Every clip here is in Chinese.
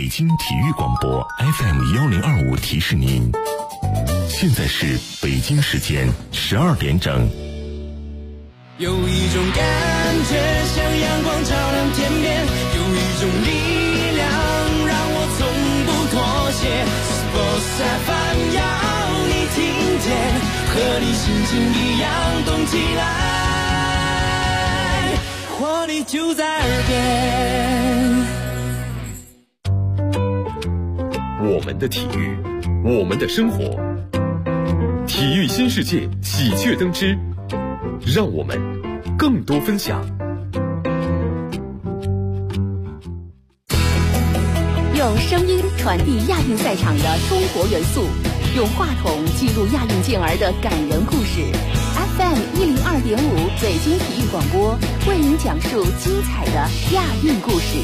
京体育广播 FM1025提示您，现在是北京时间12点整。 有一种感觉像阳光照亮天边，有一种力量让我从不妥协。Sports FM 要你听见，和你心情一样动起来，活力就在耳边。 我们的体育，我们的生活，体育新世界喜鹊登之，让我们更多分享。 用声音传递亚运赛场的中国元素，用话筒记录亚运健儿的感人故事。FM102.5北京体育广播为您讲述精彩的亚运故事。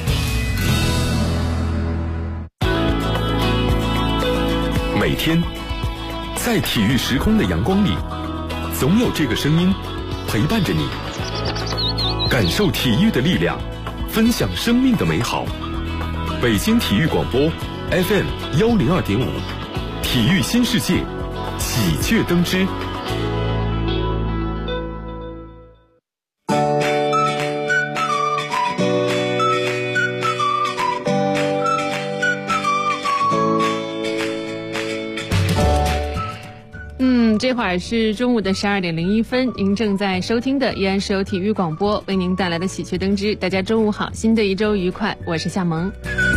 每天在体育时空的阳光里，总有这个声音陪伴着你，感受体育的力量，分享生命的美好。北京体育广播 FM102.5，体育新世界，喜鹊登之。 这会儿是中午的12点01分，您正在收听的依然是由体育广播为您带来的喜鹊登之。大家中午好，新的一周愉快，我是夏萌。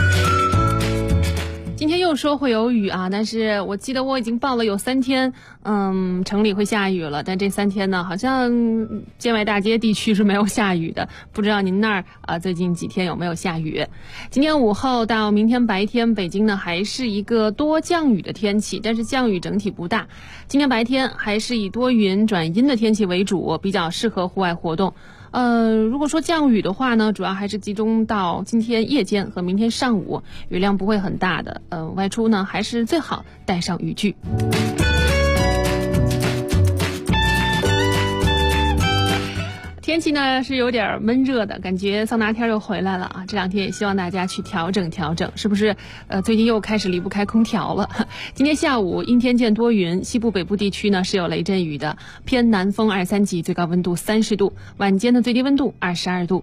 今天又说会有雨啊，但是我记得我已经报了有3天，城里会下雨了，但这3天呢，好像建外大街地区是没有下雨的，不知道您那儿最近几天有没有下雨？今天午后到明天白天，北京呢还是一个多降雨的天气，但是降雨整体不大。今天白天还是以多云转阴的天气为主，比较适合户外活动。如果说降雨的话呢，主要还是集中到今天夜间和明天上午，雨量不会很大的。外出呢还是最好带上雨具。天气呢是有点闷热的，感觉桑拿天又回来了啊！这2天也希望大家去调整调整，是不是？最近又开始离不开空调了。今天下午阴天见多云，西部北部地区呢是有雷阵雨的，偏南风2、3级，最高温度30度，晚间的最低温度22度。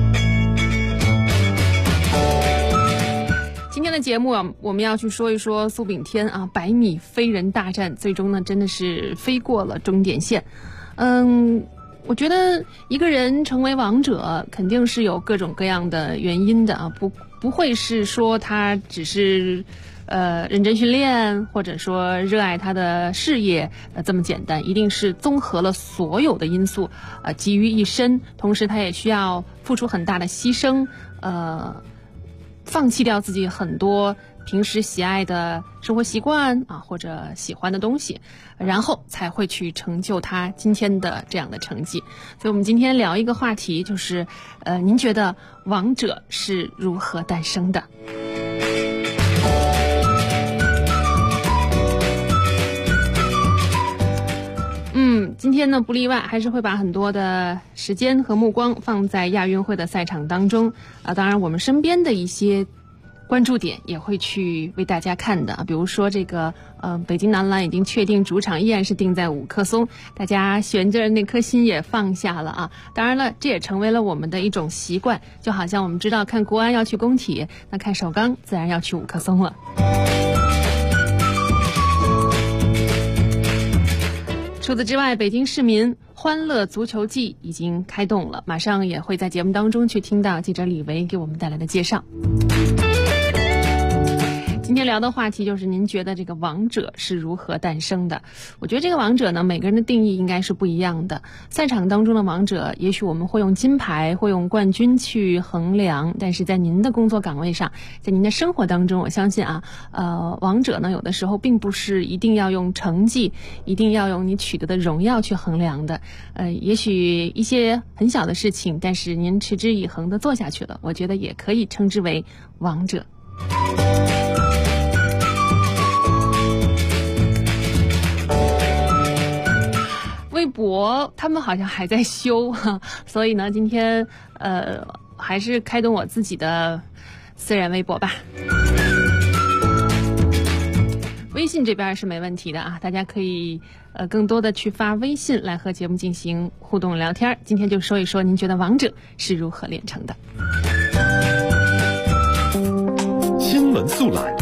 今天的节目啊，我们要去说一说苏炳添啊100米飞人大战，最终呢真的是飞过了终点线。我觉得一个人成为王者肯定是有各种各样的原因的啊，不会是说他只是认真训练，或者说热爱他的事业这么简单，一定是综合了所有的因素集于一身，同时他也需要付出很大的牺牲，放弃掉自己很多平时喜爱的生活习惯啊，或者喜欢的东西，然后才会去成就他今天的这样的成绩。所以我们今天聊一个话题，就是您觉得王者是如何诞生的？今天呢不例外，还是会把很多的时间和目光放在亚运会的赛场当中啊。当然我们身边的一些关注点也会去为大家看的，比如说这个北京男篮已经确定主场依然是定在5棵松，大家悬着那颗心也放下了啊。当然了，这也成为了我们的一种习惯，就好像我们知道看国安要去工体，那看首钢自然要去5棵松了。除此之外，北京市民欢乐足球季已经开动了，马上也会在节目当中去听到记者李维给我们带来的介绍。今天聊的话题就是您觉得这个王者是如何诞生的？我觉得这个王者呢，每个人的定义应该是不一样的。赛场当中的王者，也许我们会用金牌，会用冠军去衡量，但是在您的工作岗位上，在您的生活当中，我相信啊，王者呢，有的时候并不是一定要用成绩，一定要用你取得的荣耀去衡量的。也许一些很小的事情，但是您持之以恒的做下去了，我觉得也可以称之为王者。微博他们好像还在修，所以呢今天还是开动我自己的私人微博吧。微信这边是没问题的啊，大家可以更多的去发微信来和节目进行互动聊天。今天就说一说您觉得王者是如何炼成的。 新闻速览。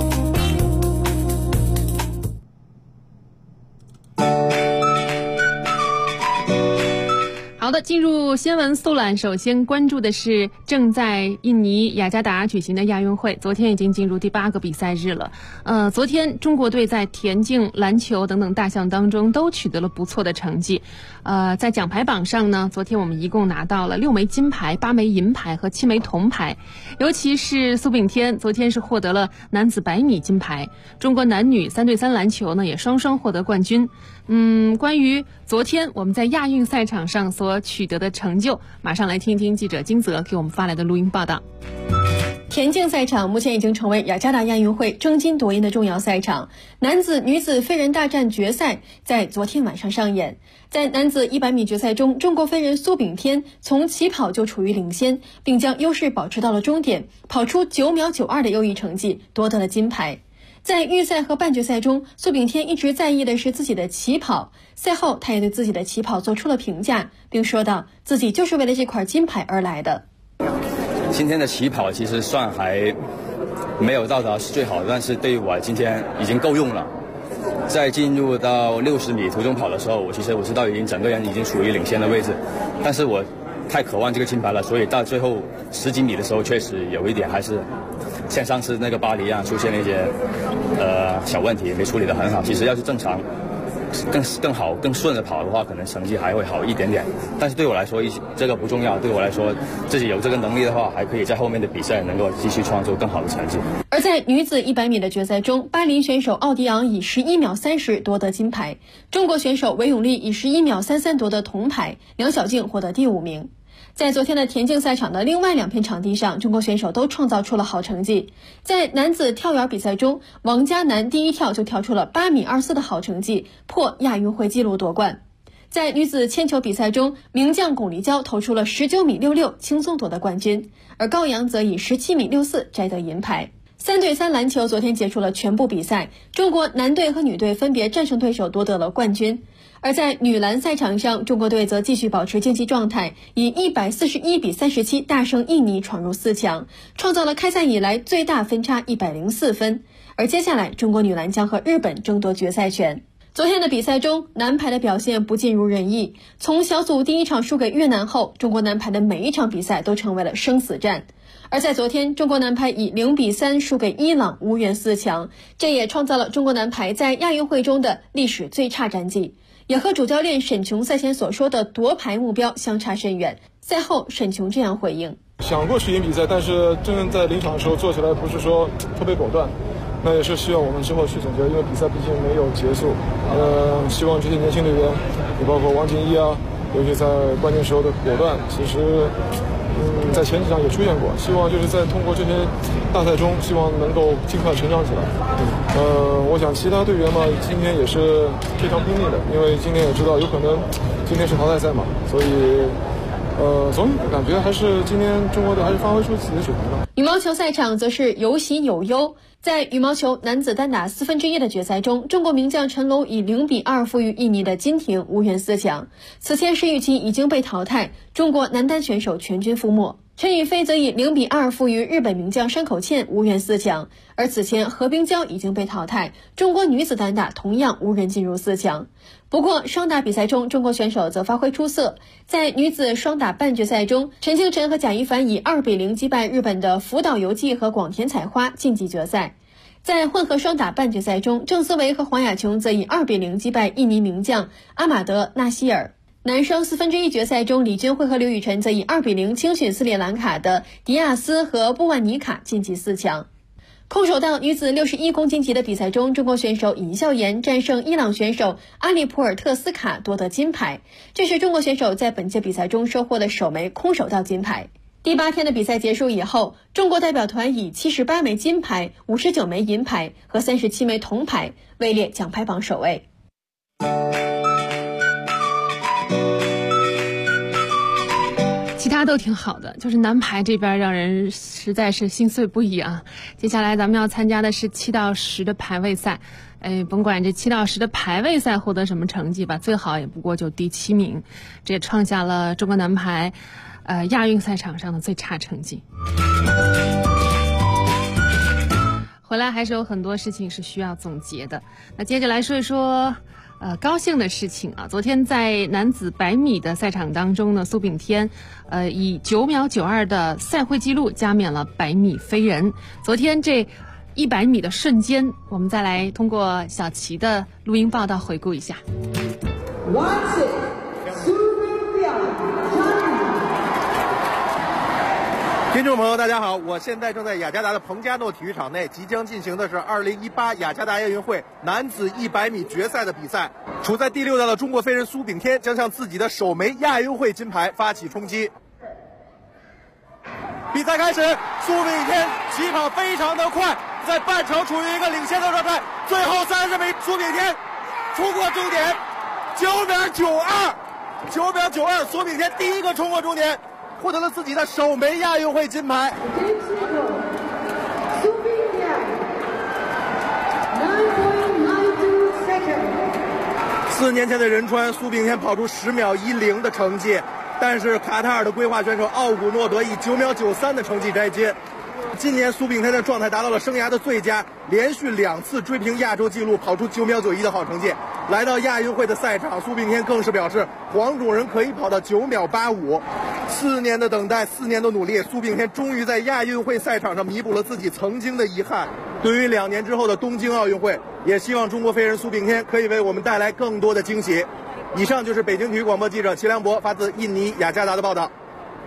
好的，进入新闻速览，首先关注的是正在印尼雅加达举行的亚运会，昨天已经进入第8个比赛日了。昨天中国队在田径、篮球等等大项当中都取得了不错的成绩。在奖牌榜上呢，昨天我们一共拿到了6枚金牌、8枚银牌和7枚铜牌。尤其是苏炳添，昨天是获得了男子100米金牌。中国男女3对3篮球呢也双双获得冠军。关于昨天我们在亚运赛场上所取得的成就，马上来听一听记者金泽给我们发来的录音报道。 田径赛场目前已经成为雅加达亚运会争金夺银的重要赛场，男子、女子飞人大战决赛在昨天晚上上演。在男子100米决赛中，中国飞人苏炳添从起跑就处于领先，并将优势保持到了终点，跑出9秒92的优异成绩，夺得了金牌。在预赛和半决赛中，苏炳添一直在意的是自己的起跑。赛后，他也对自己的起跑做出了评价，并说道自己就是为了这块金牌而来的。 今天的起跑其实算还没有到达是最好的，但是对于我今天已经够用了。在进入到60米途中跑的时候，我知道整个人已经处于领先的位置，但是我太渴望这个金牌了，所以到最后10几米的时候，确实有一点还是像上次那个巴黎一样出现了一些小问题，没处理得很好。其实要是正常更好更顺的跑的话，可能成绩还会好一点点，但是对我来说这个不重要，对我来说自己有这个能力的话，还可以在后面的比赛能够继续创作更好的成绩。 而在女子100米的决赛中，巴林选手奥迪昂以11秒30夺得金牌，中国选手韦永丽以11秒33夺得铜牌，梁晓静获得第5名。在昨天的田径赛场的另外2片场地上，中国选手都创造出了好成绩。在男子跳远比赛中，王嘉男第一跳就跳出了8米24的好成绩，破亚运会纪录夺冠。在女子铅球比赛中，名将巩立姣投出了19米66，轻松夺得冠军，而高阳则以17米64摘得银牌。3对3篮球昨天结束了全部比赛，中国男队和女队分别战胜对手夺得了冠军。而在女篮赛场上，中国队则继续保持竞技状态，以141比37大胜印尼，闯入4强，创造了开赛以来最大分差104分。而接下来，中国女篮将和日本争夺决赛权。昨天的比赛中，男排的表现不尽如人意。从小组第1场输给越南后，中国男排的每一场比赛都成为了生死战。而在昨天，中国男排以0比3输给伊朗，无缘4强，这也创造了中国男排在亚运会中的历史最差战绩，也和主教练沈琼赛前所说的夺牌目标相差甚远。赛后，沈琼这样回应： 想过去赢比赛，但是真正在临场的时候做起来不是说特别果断，那也是需要我们之后去总结，因为比赛毕竟没有结束。希望这些年轻队员，也包括王锦一啊，尤其在关键时候的果断，其实在前几场也出现过。希望就是在通过这些大赛中，希望能够尽快成长起来。我想其他队员嘛，今天也是非常拼命的，因为今天也知道有可能今天是淘汰赛嘛，所以总感觉还是今天中国队还是发挥出自己的水平了。 羽毛球赛场则是有喜有忧。在羽毛球男子单打1/4的决赛中，中国名将陈龙以0比2负于印尼的金廷，无缘4强。此前石宇奇已经被淘汰，中国男单选手全军覆没。陈雨菲则以0比2负于日本名将山口茜，无缘4强。而此前何冰娇已经被淘汰，中国女子单打同样无人进入4强。不过双打比赛中，中国选手则发挥出色。在女子双打半决赛中，陈清晨和贾一凡以2比0击败日本的福岛由纪和广田彩花，晋级决赛。在混合双打半决赛中，郑思维和黄雅琼则以2比0击败印尼名将阿马德纳希尔。男双1/4决赛中，李俊慧和刘雨辰则以2比0轻取斯里兰卡的迪亚斯和布万尼卡，晋级4强。空手道女子61公斤级的比赛中，中国选手尹笑妍战胜伊朗选手阿里普尔特斯卡，夺得金牌。这是中国选手在本届比赛中收获的首枚空手道金牌。第8天的比赛结束以后，中国代表团以78枚金牌、59枚银牌和37枚铜牌位列奖牌榜首位。 其他家都挺好的，就是男排这边让人实在是心碎不已啊。接下来咱们要参加的是7到10的排位赛，甭管这7到10的排位赛获得什么成绩吧，最好也不过就第7名，这也创下了中国男排亚运赛场上的最差成绩。回来还是有很多事情是需要总结的。那接着来说一说高兴的事情啊。昨天在男子100米的赛场当中呢，苏炳添以9秒92的赛会纪录加冕了100米飞人。昨天这100米的瞬间，我们再来通过小齐的录音报道回顾一下。 听众朋友大家好，我现在正在雅加达的彭加诺体育场内，即将进行的是2018雅加达亚运会男子100米决赛的比赛。处在第6道的中国飞人苏炳添将向自己的首枚亚运会金牌发起冲击。比赛开始，苏炳添起跑非常的快，在半程处于一个领先的状态，最后30米，苏炳添冲过终点，9秒92，苏炳添第一个冲过终点，获得了自己的首枚亚运会金牌。4年前的仁川，苏炳添跑出10秒10的成绩，但是卡塔尔的规划选手奥古诺德以9秒93的成绩摘金。今年苏炳添的状态达到了生涯的最佳，连续2次追平亚洲纪录，跑出9秒91的好成绩。来到亚运会的赛场，苏炳添更是表示黄种人可以跑到9秒85。4年的等待，4年的努力，苏炳添终于在亚运会赛场上弥补了自己曾经的遗憾。对于2年之后的东京奥运会，也希望中国飞人苏炳添可以为我们带来更多的惊喜。以上就是北京体育广播记者齐良博发自印尼雅加达的报道。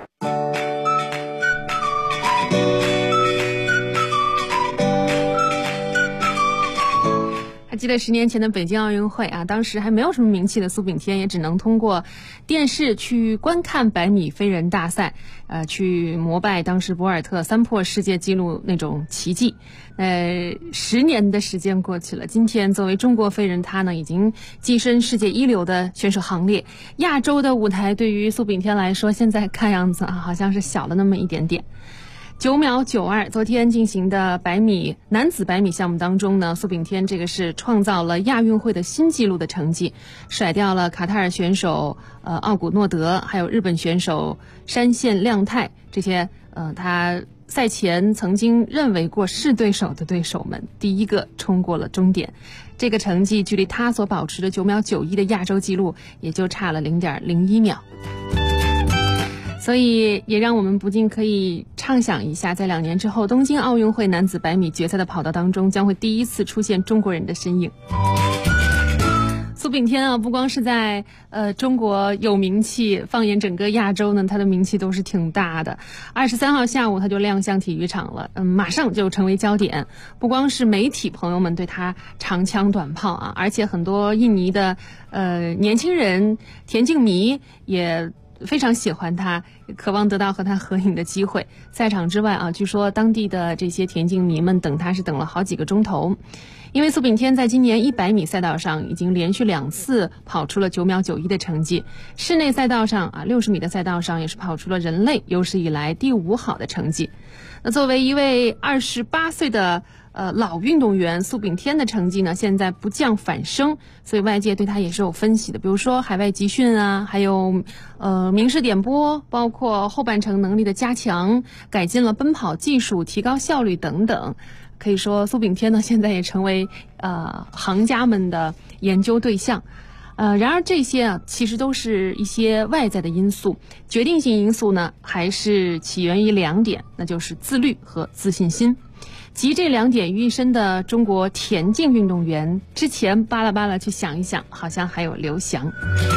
还记得10年前的北京奥运会啊，当时还没有什么名气的苏炳添，也只能通过电视去观看100米飞人大赛，去膜拜当时博尔特3破世界纪录那种奇迹。10年的时间过去了，今天作为中国飞人，他呢已经跻身世界一流的选手行列。亚洲的舞台对于苏炳添来说，现在看样子啊，好像是小了那么一点点。9秒92，昨天进行的男子100米项目当中呢，苏炳添这个是创造了亚运会的新纪录的成绩，甩掉了卡塔尔选手奥古诺德，还有日本选手山县亮太这些他赛前曾经认为过是对手的对手们，第一个冲过了终点。这个成绩距离他所保持的9秒91的亚洲纪录也就差了0.01秒。所以也让我们不禁可以畅想一下，在2年之后东京奥运会男子100米决赛的跑道当中，将会第一次出现中国人的身影。苏炳添啊，不光是在中国有名气，放眼整个亚洲呢，他的名气都是挺大的。23号下午他就亮相体育场了，马上就成为焦点。不光是媒体朋友们对他长枪短炮啊，而且很多印尼的年轻人田径迷也非常喜欢他，渴望得到和他合影的机会。赛场之外啊，据说当地的这些田径迷们等他是等了好几个钟头。因为苏炳添在今年100米赛道上已经连续2次跑出了9秒91的成绩，室内赛道上啊60米的赛道上也是跑出了人类有史以来第5好的成绩。那作为一位28岁的老运动员，苏炳添的成绩呢现在不降反升，所以外界对他也是有分析的，比如说海外集训啊，还有明视点播，包括后半程能力的加强，改进了奔跑技术，提高效率等等。可以说苏炳添呢现在也成为行家们的研究对象。然而这些啊其实都是一些外在的因素，决定性因素呢还是起源于2点，那就是自律和自信心。集这2点于一身的中国田径运动员，之前巴拉巴拉去想一想，好像还有刘翔。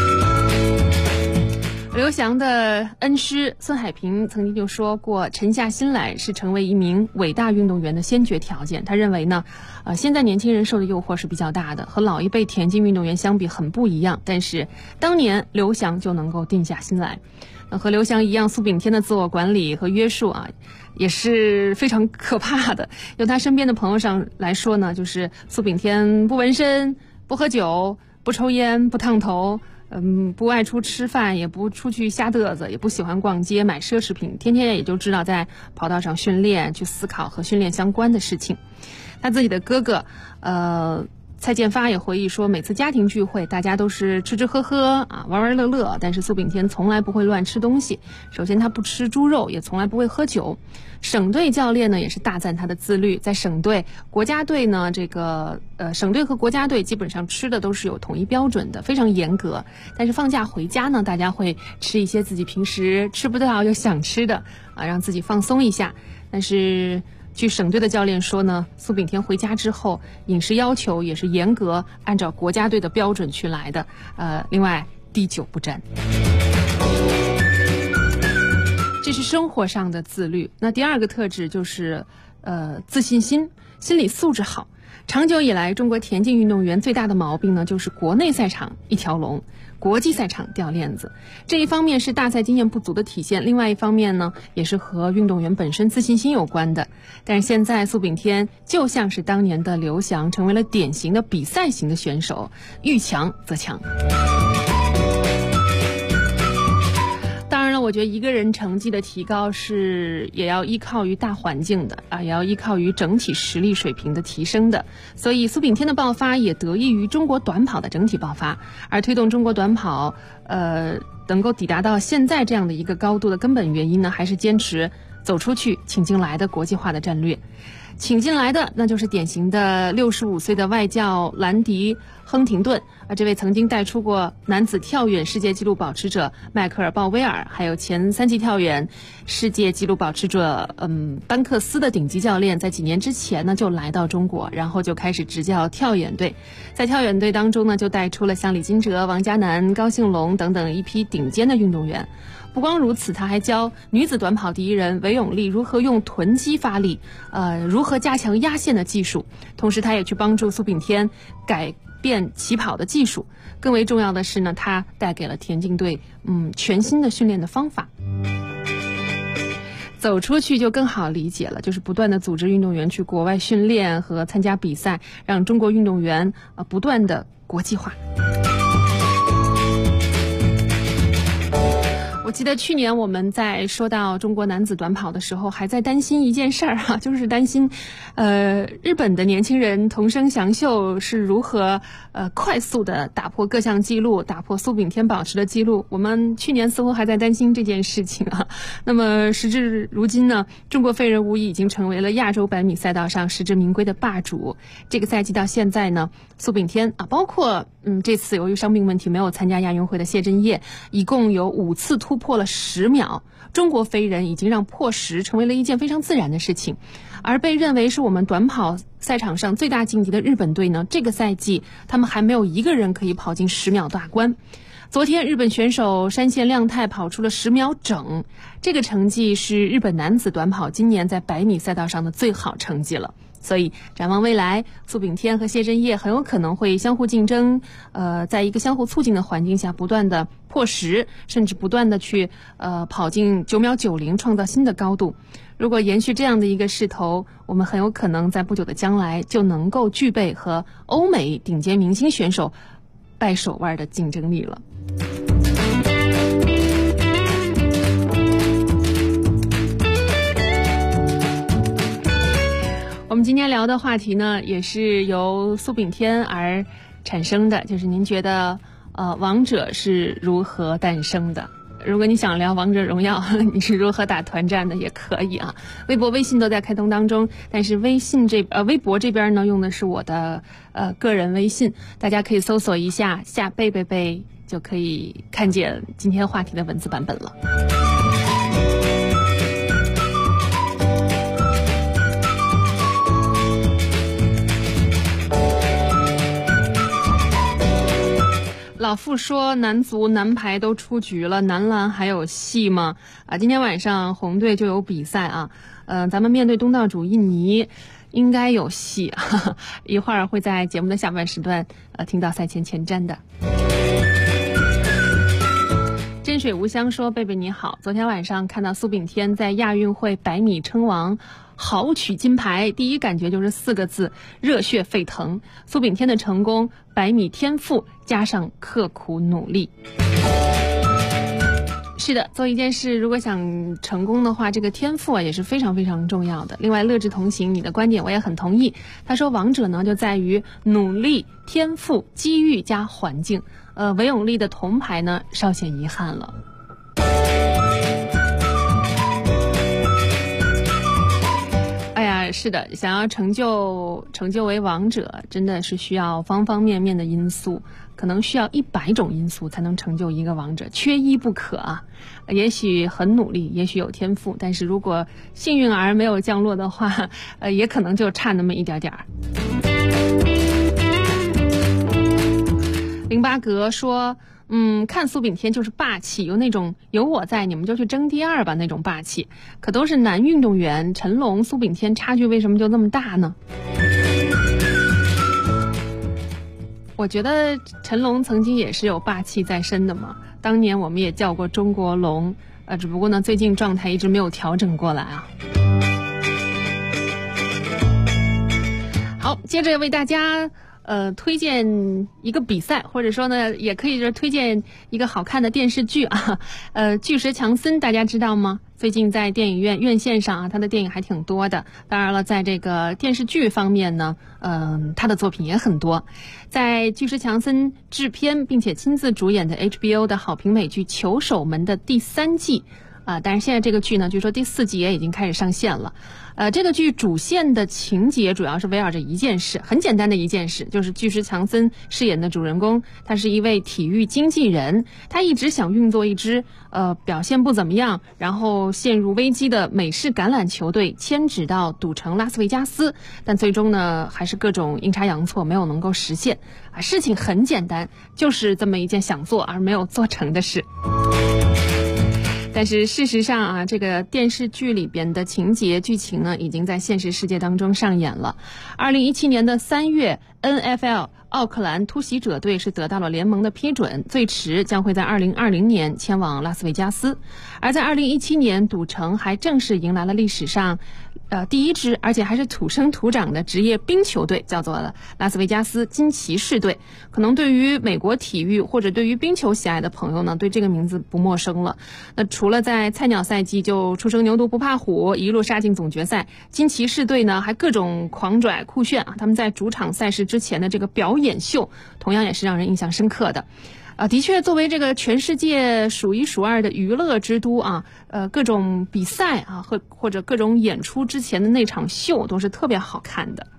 刘翔的恩师孙海平曾经就说过，沉下心来是成为一名伟大运动员的先决条件。他认为呢，现在年轻人受的诱惑是比较大的，和老一辈田径运动员相比很不一样。但是当年刘翔就能够定下心来。和刘翔一样，苏炳添的自我管理和约束啊，也是非常可怕的。由他身边的朋友上来说呢，就是苏炳添不纹身、不喝酒、不抽烟、不烫头。 不外出吃饭，也不出去瞎嘚瑟，也不喜欢逛街买奢侈品，天天也就知道在跑道上训练，去思考和训练相关的事情。他自己的哥哥蔡建发也回忆说，每次家庭聚会大家都是吃吃喝喝啊，玩玩乐乐，但是苏炳添从来不会乱吃东西。首先他不吃猪肉，也从来不会喝酒。省队教练呢也是大赞他的自律，在省队国家队呢省队和国家队基本上吃的都是有统一标准的，非常严格。但是放假回家呢，大家会吃一些自己平时吃不到又想吃的啊，让自己放松一下。但是据省队的教练说呢，苏炳添回家之后饮食要求也是严格按照国家队的标准去来的，另外滴酒不沾。这是生活上的自律。那第二个特质就是自信心，心理素质好。长久以来，中国田径运动员最大的毛病呢，就是国内赛场一条龙，国际赛场掉链子。这一方面是大赛经验不足的体现，另外一方面呢，也是和运动员本身自信心有关的。但是现在苏炳添就像是当年的刘翔，成为了典型的比赛型的选手，遇强则强。当然了，我觉得一个人成绩的提高也要依靠于大环境的啊，也要依靠于整体实力水平的提升的。所以苏炳添的爆发也得益于中国短跑的整体爆发，而推动中国短跑能够抵达到现在这样的一个高度的根本原因呢，还是坚持走出去请进来的国际化的战略。请进来的那就是典型的65岁的外教兰迪·亨廷顿，这位曾经带出过男子跳远世界纪录保持者迈克尔·鲍威尔，还有前3级跳远世界纪录保持者班克斯的顶级教练，在几年之前呢就来到中国，然后就开始执教跳远队。在跳远队当中呢，就带出了像李金哲、王嘉男、高兴龙等等一批顶尖的运动员。不光如此，他还教女子短跑第一人韦永丽如何用臀肌发力，如何加强压线的技术。同时，他也去帮助苏炳添改变起跑的技术。更为重要的是呢，他带给了田径队全新的训练的方法。走出去就更好理解了，就是不断的组织运动员去国外训练和参加比赛，让中国运动员不断的国际化。我记得去年我们在说到中国男子短跑的时候，还在担心一件事儿啊，就是担心日本的年轻人桐生祥秀是如何快速的打破各项纪录，打破苏炳添保持的纪录。我们去年似乎还在担心这件事情啊。那么时至如今呢，中国飞人无疑已经成为了亚洲百米赛道上实至名归的霸主。这个赛季到现在呢，苏炳添啊，包括这次由于伤病问题没有参加亚运会的谢震业，一共有5次突破了10秒。中国飞人已经让破10成为了一件非常自然的事情。而被认为是我们短跑赛场上最大劲敌的日本队呢，这个赛季他们还没有一个人可以跑进10秒大关。昨天日本选手山县亮太跑出了10秒整，这个成绩是日本男子短跑今年在100米赛道上的最好成绩了。所以展望未来，苏炳添和谢震业很有可能会相互竞争，在一个相互促进的环境下不断的破10，甚至不断的去跑进9秒90，创造新的高度。如果延续这样的一个势头，我们很有可能在不久的将来就能够具备和欧美顶尖明星选手掰手腕的竞争力了。我们今天聊的话题呢，也是由苏炳添而产生的，就是您觉得王者是如何诞生的？如果你想聊王者荣耀，你是如何打团战的也可以啊。微博、微信都在开通当中，但是微博这边呢，用的是我的个人微信，大家可以搜索一下夏贝贝贝，就可以看见今天话题的文字版本了。老傅说男足男排都出局了，男篮还有戏吗？今天晚上红队就有比赛啊，咱们面对东道主印尼应该有戏啊，一会儿会在节目的下半时段听到赛前前瞻的。真水无香说，贝贝你好，昨天晚上看到苏炳添在亚运会100米称王， 豪取金牌，第一感觉就是4个字：热血沸腾。苏炳添的成功，100米天赋加上刻苦努力。是的，做一件事如果想成功的话，这个天赋也是非常非常重要的。另外，乐之同行，你的观点我也很同意。他说，王者呢就在于努力、天赋、机遇加环境。韦永丽的铜牌呢稍显遗憾了。是的，想要成就为王者，真的是需要方方面面的因素，可能需要100种因素才能成就一个王者，缺一不可啊。也许很努力，也许有天赋，但是如果幸运儿没有降落的话，也可能就差那么一点点儿。08格说，看苏炳添就是霸气，有那种有我在你们就去争第2吧那种霸气。可都是男运动员，陈龙、苏炳添差距为什么就那么大呢？我觉得陈龙曾经也是有霸气在身的嘛，当年我们也叫过中国龙，只不过呢最近状态一直没有调整过来啊。好，接着为大家推荐一个比赛，或者说呢也可以是推荐一个好看的电视剧啊。巨石强森大家知道吗？最近在电影院院线上啊，他的电影还挺多的。当然了，在这个电视剧方面呢，他的作品也很多。在巨石强森制片并且亲自主演的 HBO 的好评美剧《球守门》的第3季但是现在这个剧呢，据说第4季也已经开始上线了。这个剧主线的情节主要是围绕着一件事，很简单的一件事，就是巨石强森饰演的主人公，他是一位体育经纪人，他一直想运作一支表现不怎么样，然后陷入危机的美式橄榄球队迁址到赌城拉斯维加斯，但最终呢还是各种阴差阳错没有能够实现。事情很简单，就是这么一件想做而没有做成的事。但是事实上啊，这个电视剧里边的情节剧情呢，已经在现实世界当中上演了。2017年的3月 NFL 奥克兰突袭者队是得到了联盟的批准，最迟将会在2020年迁往拉斯维加斯。而在2017年，赌城还正式迎来了历史上第一支而且还是土生土长的职业冰球队，叫做拉斯维加斯金骑士队。可能对于美国体育或者对于冰球喜爱的朋友呢，对这个名字不陌生了。那除了在菜鸟赛季就初生牛犊不怕虎，一路杀进总决赛，金骑士队呢还各种狂拽酷炫啊！他们在主场赛事之前的这个表演秀，同样也是让人印象深刻的。的确，作为这个全世界数1数2的娱乐之都啊，各种比赛啊或者各种演出之前的那场秀都是特别好看的。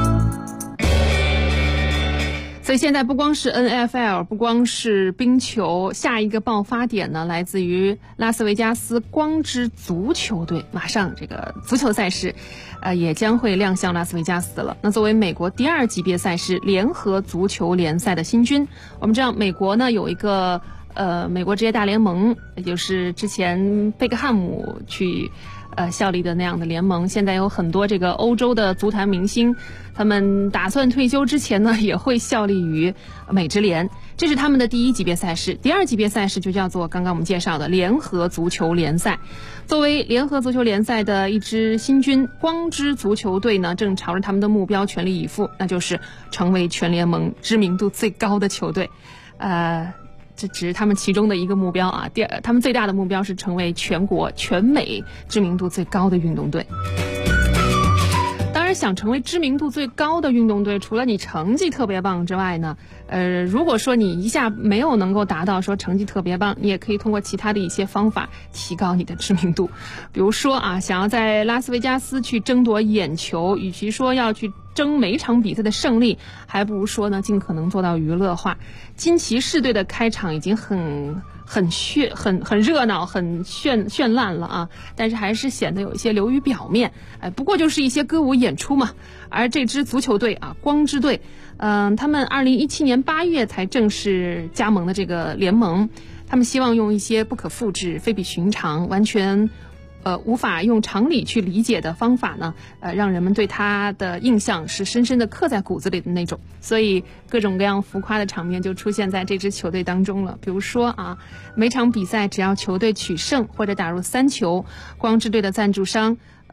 所以现在不光是 NFL， 不光是冰球，下一个爆发点呢来自于拉斯维加斯光之足球队，马上这个足球赛事也将会亮相拉斯维加斯了。那作为美国第2级别赛事联合足球联赛的新军，我们知道美国呢有一个美国职业大联盟，也就是之前贝克汉姆去效力的那样的联盟。现在有很多这个欧洲的足坛明星，他们打算退休之前呢也会效力于美职联，这是他们的第1级别赛事。第2级别赛事就叫做刚刚我们介绍的联合足球联赛。作为联合足球联赛的一支新军，光之足球队呢正朝着他们的目标全力以赴，那就是成为全联盟知名度最高的球队。这只是他们其中的一个目标啊，他们最大的目标是成为全国全美知名度最高的运动队。当然想成为知名度最高的运动队，除了你成绩特别棒之外呢，如果说你一下没有能够达到说成绩特别棒，你也可以通过其他的一些方法提高你的知名度。比如说啊，想要在拉斯维加斯去争夺眼球，与其说要去争每场比赛的胜利，还不如说呢尽可能做到娱乐化。金骑士队的开场已经很热闹，很绚烂了啊，但是还是显得有一些流于表面。不过就是一些歌舞演出嘛。而这支足球队啊，光之队，他们2017年8月才正式加盟的这个联盟，他们希望用一些不可复制、非比寻常、完全无法用常理去理解的方法呢，让人们对他的印象是深深的刻在骨子里的那种。所以各种各样浮夸的场面就出现在这支球队当中了。比如说啊，每场比赛只要球队取胜或者打入3球，光之队的赞助商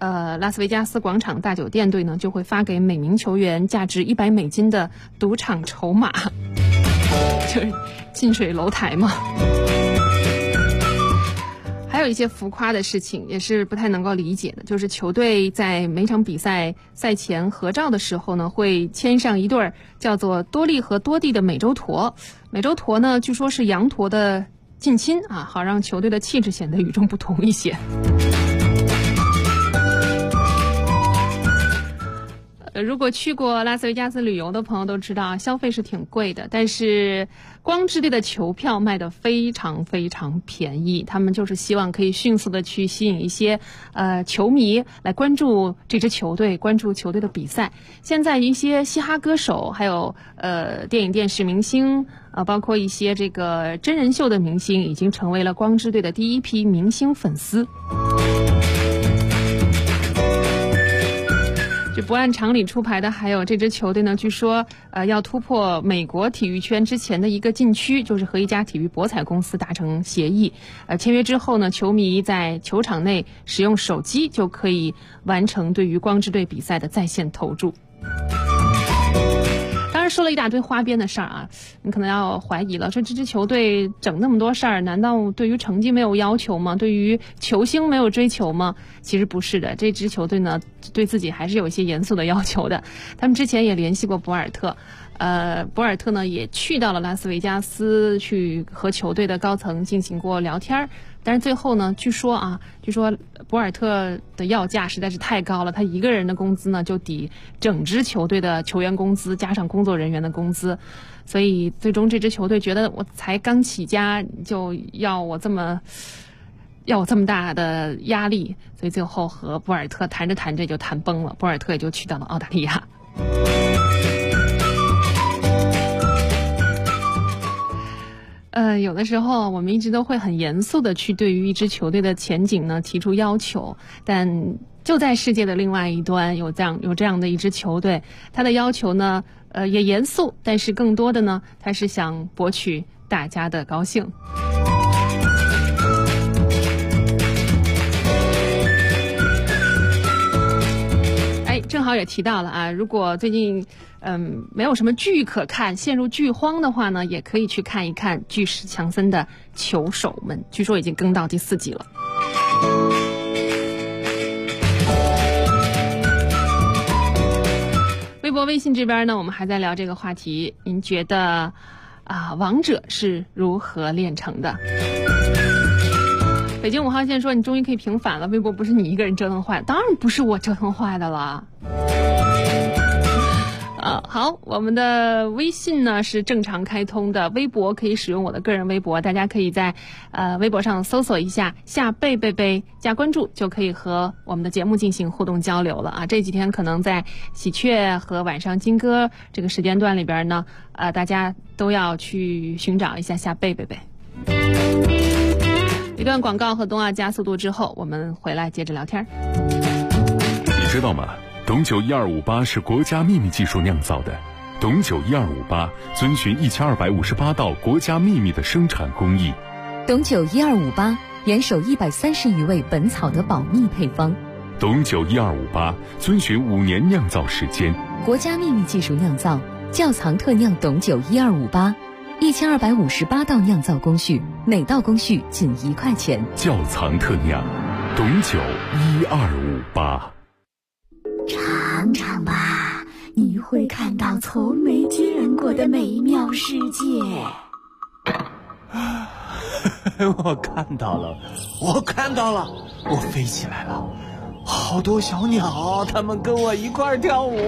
拉斯维加斯广场大酒店队呢就会发给每名球员价值$100的赌场筹码，就是近水楼台嘛。还有一些浮夸的事情也是不太能够理解的，就是球队在每场比赛赛前合照的时候呢，会牵上一对叫做多利和多蒂的美洲驼。美洲驼呢，据说是羊驼的近亲啊，好让球队的气质显得与众不同一些。如果去过拉斯维加斯旅游的朋友都知道，消费是挺贵的，但是光之队的球票卖得非常非常便宜，他们就是希望可以迅速的去吸引一些球迷来关注这支球队，关注球队的比赛。现在一些嘻哈歌手，还有电影电视明星，包括一些这个真人秀的明星，已经成为了光之队的第一批明星粉丝。就不按常理出牌的还有这支球队呢，据说要突破美国体育圈之前的一个禁区，就是和一家体育博彩公司达成协议。签约之后呢，球迷在球场内使用手机就可以完成对于光之队比赛的在线投注。当然说了一大堆花边的事儿啊，你可能要怀疑了，说这支球队整那么多事儿，难道对于成绩没有要求吗？对于球星没有追求吗？其实不是的，这支球队呢对自己还是有一些严肃的要求的。他们之前也联系过博尔特，博尔特呢也去到了拉斯维加斯去和球队的高层进行过聊天，但是最后呢，据说博尔特的要价实在是太高了，他一个人的工资呢就抵整支球队的球员工资加上工作人员的工资，所以最终这支球队觉得我才刚起家就要我这么大的压力，所以最后和博尔特谈着谈着就谈崩了，博尔特也就去到了澳大利亚。有的时候我们一直都会很严肃的去对于一支球队的前景呢提出要求，但就在世界的另外一端有这样的一支球队，他的要求呢也严肃，但是更多的呢他是想博取大家的高兴。正好也提到了啊，如果最近没有什么剧可看，陷入剧荒的话呢，也可以去看一看巨石强森的球手们，据说已经更到第4季了。微博微信这边呢，我们还在聊这个话题，您觉得王者是如何炼成的？北京5号线说你终于可以平反了，微博不是你一个人折腾坏，当然不是我折腾坏的了。好，我们的微信呢是正常开通的，微博可以使用我的个人微博，大家可以在微博上搜索一下下贝贝贝加关注，就可以和我们的节目进行互动交流了啊。这几天可能在喜鹊和晚上金歌这个时间段里边呢，大家都要去寻找一下下贝贝贝。一段广告和冬奥加速度之后，我们回来接着聊天。 你知道吗？董酒1258是国家秘密技术酿造的，董酒1258遵循1258道国家秘密的生产工艺。 董酒1258严守130余位本草的保密配方。 董酒1258遵循5年酿造时间， 国家秘密技术酿造，窖藏特酿董酒1258，1258道酿造工序，每道工序仅1块钱。 窖藏特酿，董酒1258。 尝尝吧，你会看到从没见过的美妙世界。 我看到了，我飞起来了，好多小鸟，它们跟我一块儿跳舞。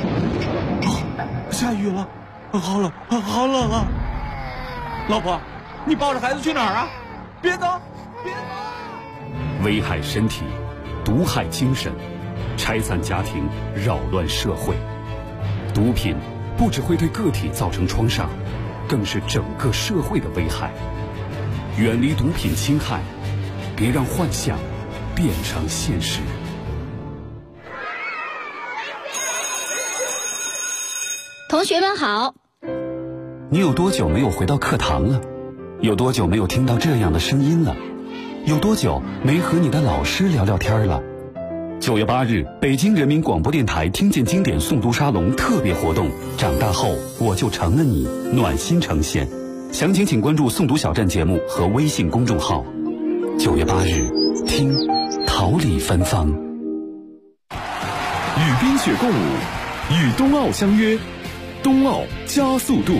下雨了，好冷啊！老婆，你抱着孩子去哪儿啊？别走！ 危害身体，毒害精神，拆散家庭，扰乱社会。毒品不只会对个体造成创伤，更是整个社会的危害。远离毒品侵害，别让幻想变成现实。 同学们好。 你有多久没有回到课堂了？有多久没有听到这样的声音了？有多久没和你的老师聊聊天了？ 9月8日，北京人民广播电台听见经典诵读沙龙特别活动，长大后我就成了你，暖心呈现。详情请关注诵读小站节目和微信公众号。9月8日，听桃李芬芳。 与冰雪共舞，与冬奥相约，冬奥加速度。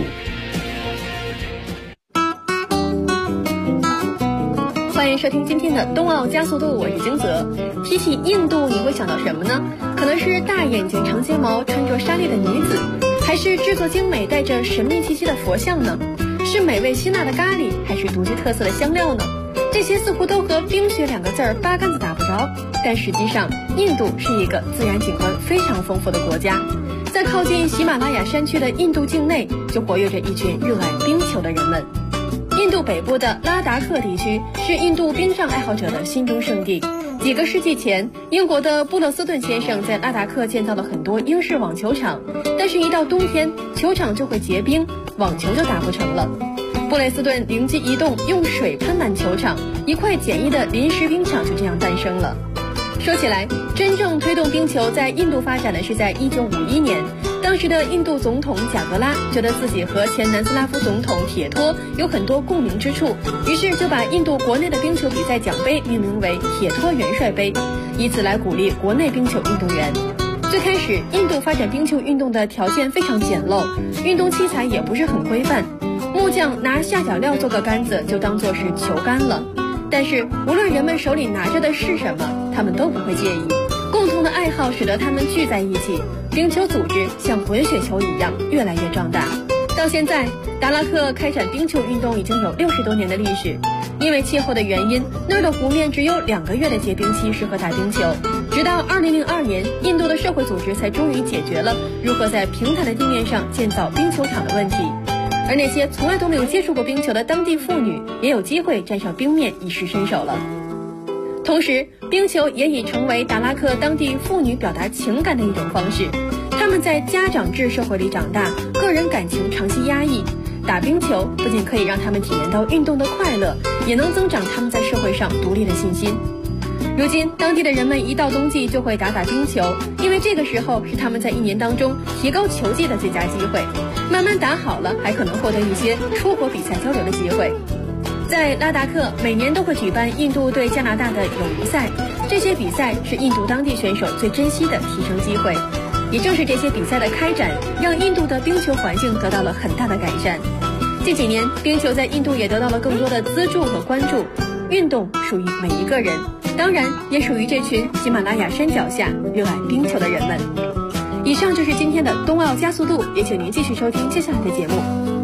欢迎收听今天的冬奥加速度，我是金泽。提起印度，你会想到什么呢？可能是大眼睛、长睫毛、穿着纱丽的女子，还是制作精美、带着神秘气息的佛像呢？是美味辛辣的咖喱，还是独具特色的香料呢？这些似乎都和冰雪2个字八竿子打不着，但实际上，印度是一个自然景观非常丰富的国家。在靠近喜马拉雅山区的印度境内，就活跃着一群热爱冰球的人们。印度北部的拉达克地区是印度冰上爱好者的心中圣地。几个世纪前，英国的布勒斯顿先生在拉达克建造了很多英式网球场，但是一到冬天，球场就会结冰，网球就打不成了。布雷斯顿灵机一动，用水喷满球场，一块简易的临时冰场就这样诞生了。说起来，真正推动冰球在印度发展的是在1951年，当时的印度总统贾格拉觉得自己和前南斯拉夫总统铁托有很多共鸣之处，于是就把印度国内的冰球比赛奖杯命名为铁托元帅杯，以此来鼓励国内冰球运动员。最开始，印度发展冰球运动的条件非常简陋，运动器材也不是很规范，木匠拿下脚料做个杆子就当作是球杆了。但是无论人们手里拿着的是什么，他们都不会介意。共同的爱好使得他们聚在一起，冰球组织像滚雪球一样越来越壮大。到现在，达拉克开展冰球运动已经有60多年的历史。因为气候的原因，那儿的湖面只有2个月的结冰期适合打冰球。直到2002年，印度的社会组织才终于解决了如何在平坦的地面上建造冰球场的问题。而那些从来都没有接触过冰球的当地妇女也有机会站上冰面一试身手了。同时，冰球也已成为达拉克当地妇女表达情感的一种方式。她们在家长制社会里长大，个人感情长期压抑，打冰球不仅可以让她们体验到运动的快乐，也能增长她们在社会上独立的信心。如今，当地的人们一到冬季就会打冰球，因为这个时候是他们在1年当中提高球技的最佳机会。慢慢打好了，还可能获得一些出国比赛交流的机会。在拉达克，每年都会举办印度对加拿大的友谊赛，这些比赛是印度当地选手最珍惜的提升机会。也正是这些比赛的开展，让印度的冰球环境得到了很大的改善。近几年，冰球在印度也得到了更多的资助和关注。运动属于每一个人，当然也属于这群喜马拉雅山脚下热爱冰球的人们。以上就是今天的冬奥加速度，也请您继续收听接下来的节目。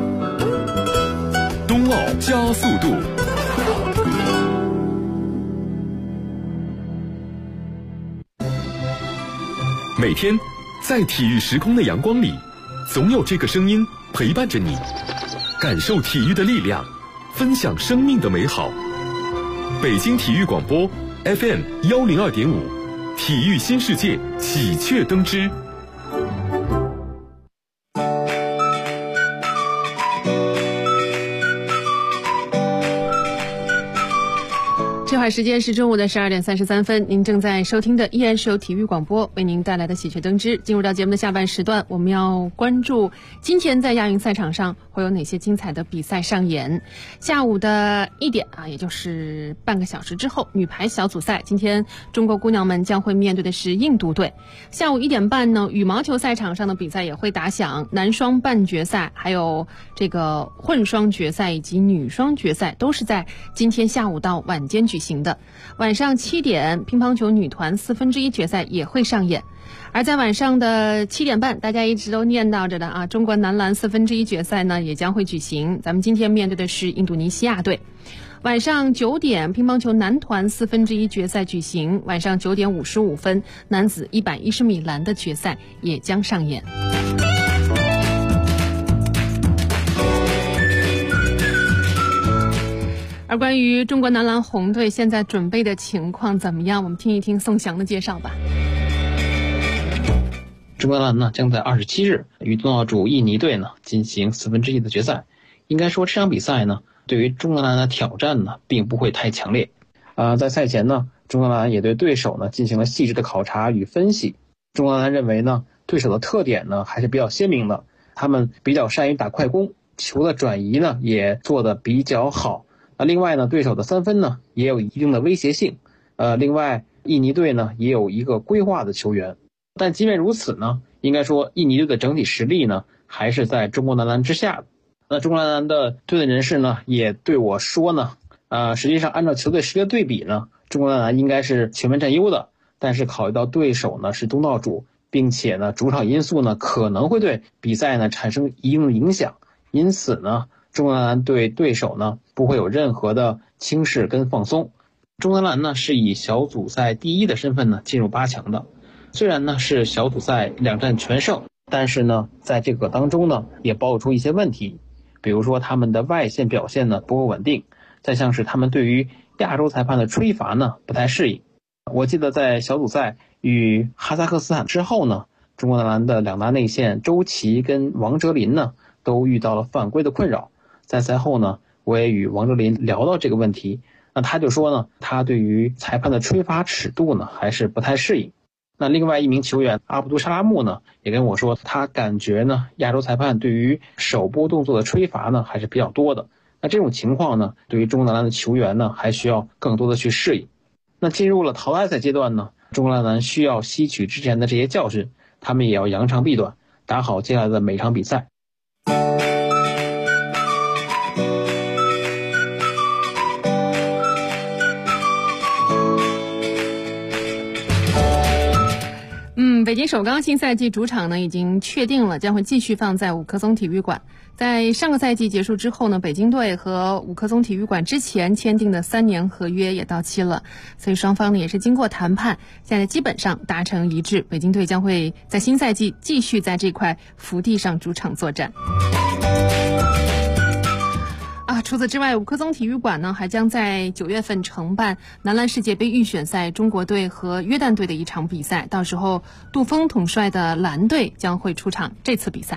冬奥加速度。每天在体育时空的阳光里，总有这个声音陪伴着你，感受体育的力量，分享生命的美好。北京体育广播 FM 102.5，体育新世界喜鹊登枝。 这会儿时间是中午的12点33分，您正在收听的依然是由体育广播为您带来的喜鹊登枝。进入到节目的下半时段，我们要关注今天在亚运赛场上会有哪些精彩的比赛上演。下午的1点也就是半个小时之后，女排小组赛，今天中国姑娘们将会面对的是印度队。下午1点半呢，羽毛球赛场上的比赛也会打响，男双半决赛，还有这个混双决赛以及女双决赛都是在今天下午到晚间举行的。晚上7点，乒乓球女团1/4决赛也会上演。而在晚上的7点半，大家一直都念叨着的中国男篮1/4决赛呢也将会举行。咱们今天面对的是印度尼西亚队。晚上9点，乒乓球男团1/4决赛举行。晚上9点55分，男子110米栏的决赛也将上演。而关于中国男篮红队现在准备的情况怎么样，我们听一听宋翔的介绍吧。 中国男篮呢将在27日与东道主印尼队呢进行1/4的决赛。应该说这场比赛呢对于中国男篮的挑战呢并不会太强烈。在赛前呢， 中国男篮也对对手呢进行了细致的考察与分析。中国男篮认为呢，对手的特点呢还是比较鲜明的，他们比较善于打快攻，球的转移呢也做得比较好。另外呢，对手的三分呢也有一定的威胁性。另外印尼队呢也有一个规划的球员。但即便如此呢，应该说印尼队的整体实力呢还是在中国男篮之下的。那中国男篮的队内人士呢也对我说呢，实际上按照球队实力的对比呢，中国男篮应该是全面占优的。但是考虑到对手呢是东道主，并且呢主场因素呢可能会对比赛呢产生一定的影响，因此呢中国男篮对对手呢不会有任何的轻视跟放松。中国男篮呢是以小组赛第一的身份呢进入8强的，虽然呢是小组赛2战全胜，但是呢在这个当中呢也暴露出一些问题，比如说他们的外线表现呢不够稳定，再像是他们对于亚洲裁判的吹罚呢不太适应。我记得在小组赛与哈萨克斯坦之后呢，中国男篮的2大内线周琦跟王哲林呢都遇到了犯规的困扰。在赛后呢，我也与王哲林聊到这个问题，那他就说呢，他对于裁判的吹罚尺度呢还是不太适应。那另外一名球员阿卜杜沙拉木呢也跟我说，他感觉呢亚洲裁判对于手部动作的吹罚呢还是比较多的。那这种情况呢，对于中国男篮的球员呢还需要更多的去适应。那进入了淘汰赛阶段呢，中国男篮需要吸取之前的这些教训，他们也要扬长避短，打好接下来的每场比赛。 北京首钢新赛季主场呢已经确定了，将会继续放在五棵松体育馆。在上个赛季结束之后呢，北京队和五棵松体育馆之前签订的3年合约也到期了，所以双方呢也是经过谈判，现在基本上达成一致，北京队将会在新赛季继续在这块福地上主场作战。除此之外，五棵松体育馆呢还将在9月份承办男篮世界杯预选赛中国队和约旦队的一场比赛，到时候杜锋统帅的蓝队将会出场这次比赛。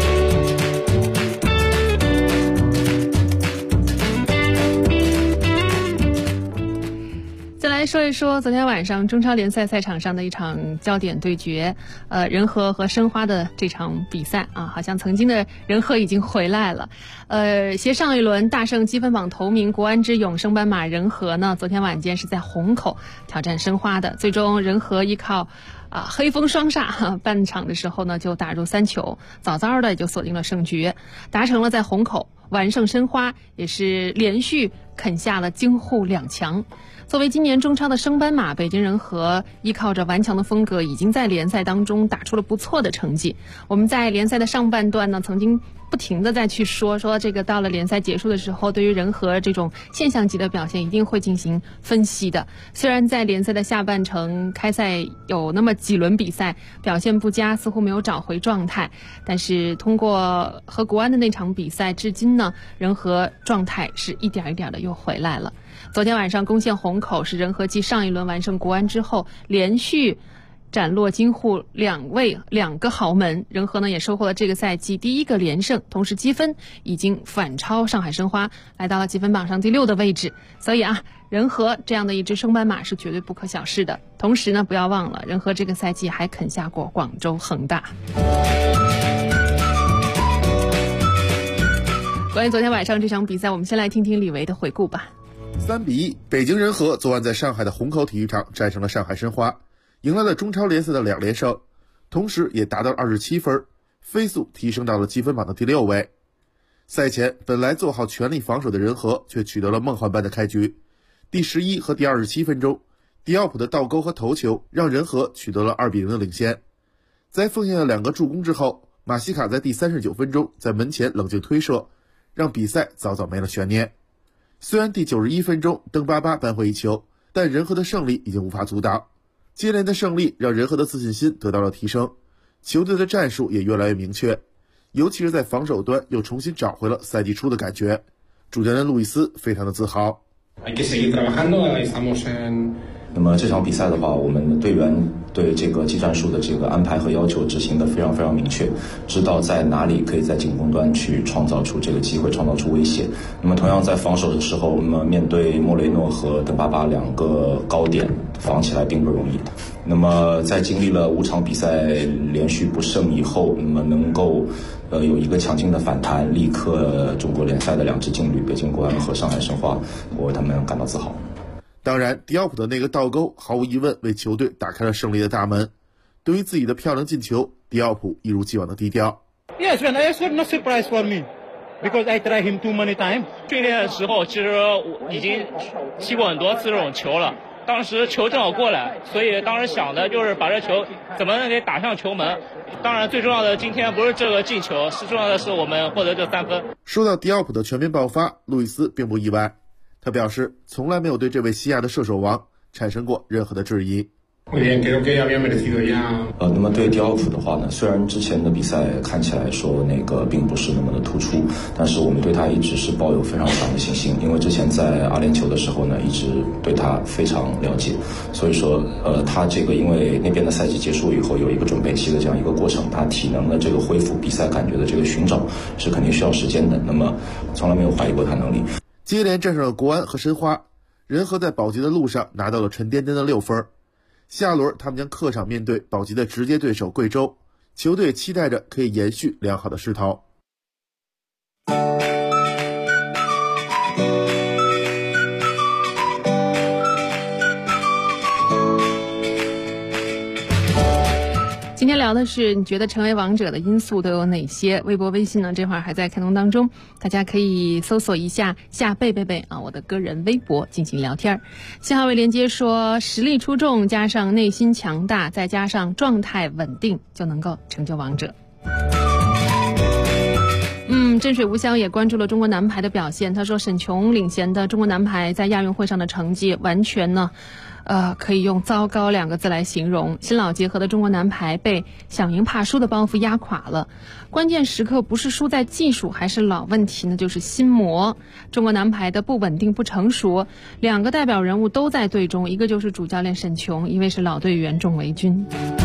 来说一说昨天晚上中超联赛赛场上的一场焦点对决，人和和申花的这场比赛啊，好像曾经的人和已经回来了。携上一轮大胜积分榜头名国安之勇升班马人和呢，昨天晚间是在虹口挑战申花的，最终人和依靠黑风双煞，半场的时候呢就打入3球，早早的也就锁定了胜局，达成了在虹口完胜申花，也是连续啃下了京沪2强。作为今年中超的升班马，北京人和依靠着顽强的风格，已经在联赛当中打出了不错的成绩。我们在联赛的上半段呢，曾经不停的再去说这个到了联赛结束的时候，对于人和这种现象级的表现一定会进行分析的。虽然在联赛的下半程开赛有那么几轮比赛表现不佳，似乎没有找回状态，但是通过和国安的那场比赛，至今呢，人和状态是一点一点的又回来了。昨天晚上攻陷虹口，是人和继上一轮完胜国安之后连续斩落京沪2个豪门，人和呢也收获了这个赛季第1个连胜，同时积分已经反超上海申花，来到了积分榜上第6的位置。所以人和这样的一支升班马是绝对不可小视的。同时呢，不要忘了人和这个赛季还啃下过广州恒大。关于昨天晚上这场比赛，我们先来听听李维的回顾吧。 3-1，北京人和昨晚在上海的虹口体育场战胜了上海申花，迎来了中超联赛的2连胜，同时也达到了27分，飞速提升到了积分榜的第6位。赛前本来做好全力防守的人和却取得了梦幻般的开局，第11和第27分钟，迪奥普的倒钩和头球让人和取得了2-0的领先。在奉献了2个助攻之后，马西卡在第39分钟在门前冷静推射，让比赛早早没了悬念。虽然第91分钟登巴巴扳回一球，但人和的胜利已经无法阻挡。接连的胜利让人和的自信心得到了提升，球队的战术也越来越明确，尤其是在防守端又重新找回了赛季初的感觉。主教练路易斯非常的自豪。 那么这场比赛的话，我们队员对这个技战术的这个安排和要求执行的非常非常明确，知道在哪里可以在进攻端去创造出这个机会，创造出威胁。那么同样在防守的时候，那么面对莫雷诺和邓巴巴两个高点，防起来并不容易。那么在经历了5场比赛连续不胜以后，那么能够有一个强劲的反弹，力克中国联赛的2支劲旅北京国安和上海申花，我为他们感到自豪。 当然，迪奥普的那个倒钩毫无疑问为球队打开了胜利的大门。对于自己的漂亮进球，迪奥普一如既往的低调。 Yes, when I scored, no surprise for me, because I tried him too many times. 训练的时候，其实我已经踢过很多次这种球了。当时球正好过来，所以当时想的就是把这球怎么能给打向球门。当然，最重要的今天不是这个进球，是重要的是我们获得这3分。 说到迪奥普的全面爆发，路易斯并不意外。他表示，从来没有对这位西亚的射手王产生过任何的质疑。 那么对迪奥普的话呢，虽然之前的比赛看起来说那个并不是那么的突出，但是我们对他一直是抱有非常强的信心，因为之前在阿联酋的时候呢，一直对他非常了解，所以说他这个因为那边的赛季结束以后有一个准备期的这样一个过程，他体能的这个恢复、比赛感觉的这个寻找是肯定需要时间的，那么从来没有怀疑过他能力。 接连战胜了国安和申花，人和在保级的路上拿到了沉甸甸的6分。下轮他们将客场面对保级的直接对手贵州，球队期待着可以延续良好的势头。 今天聊的是你觉得成为王者的因素都有哪些？微博微信呢这会儿还在开通当中，大家可以搜索一下夏贝贝贝啊，我的个人微博进行聊天。信号位连接说，实力出众加上内心强大再加上状态稳定就能够成就王者。震水无香也关注了中国男排的表现，他说沈琼领衔的中国男排在亚运会上的成绩完全呢可以用糟糕2个字来形容。新老结合的中国男排被想赢怕输的包袱压垮了，关键时刻不是输在技术还是老问题呢，就是心魔。中国男排的不稳定不成熟，2个代表人物都在队中，一个就是主教练沈琼，一位是老队员仲维军。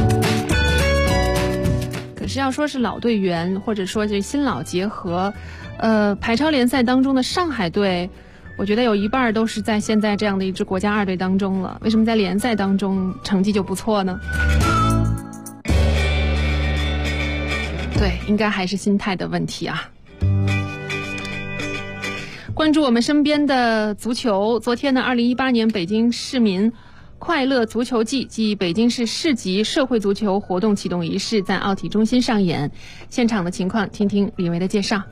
可是要说是老队员或者说是新老结合，排超联赛当中的上海队我觉得有一半都是在现在这样的一支国家2队当中了，为什么在联赛当中成绩就不错呢？对，应该还是心态的问题啊。关注我们身边的足球，昨天呢2018年北京市民快乐足球季暨北京市市级社会足球活动启动仪式在奥体中心上演，现场的情况听听李维的介绍。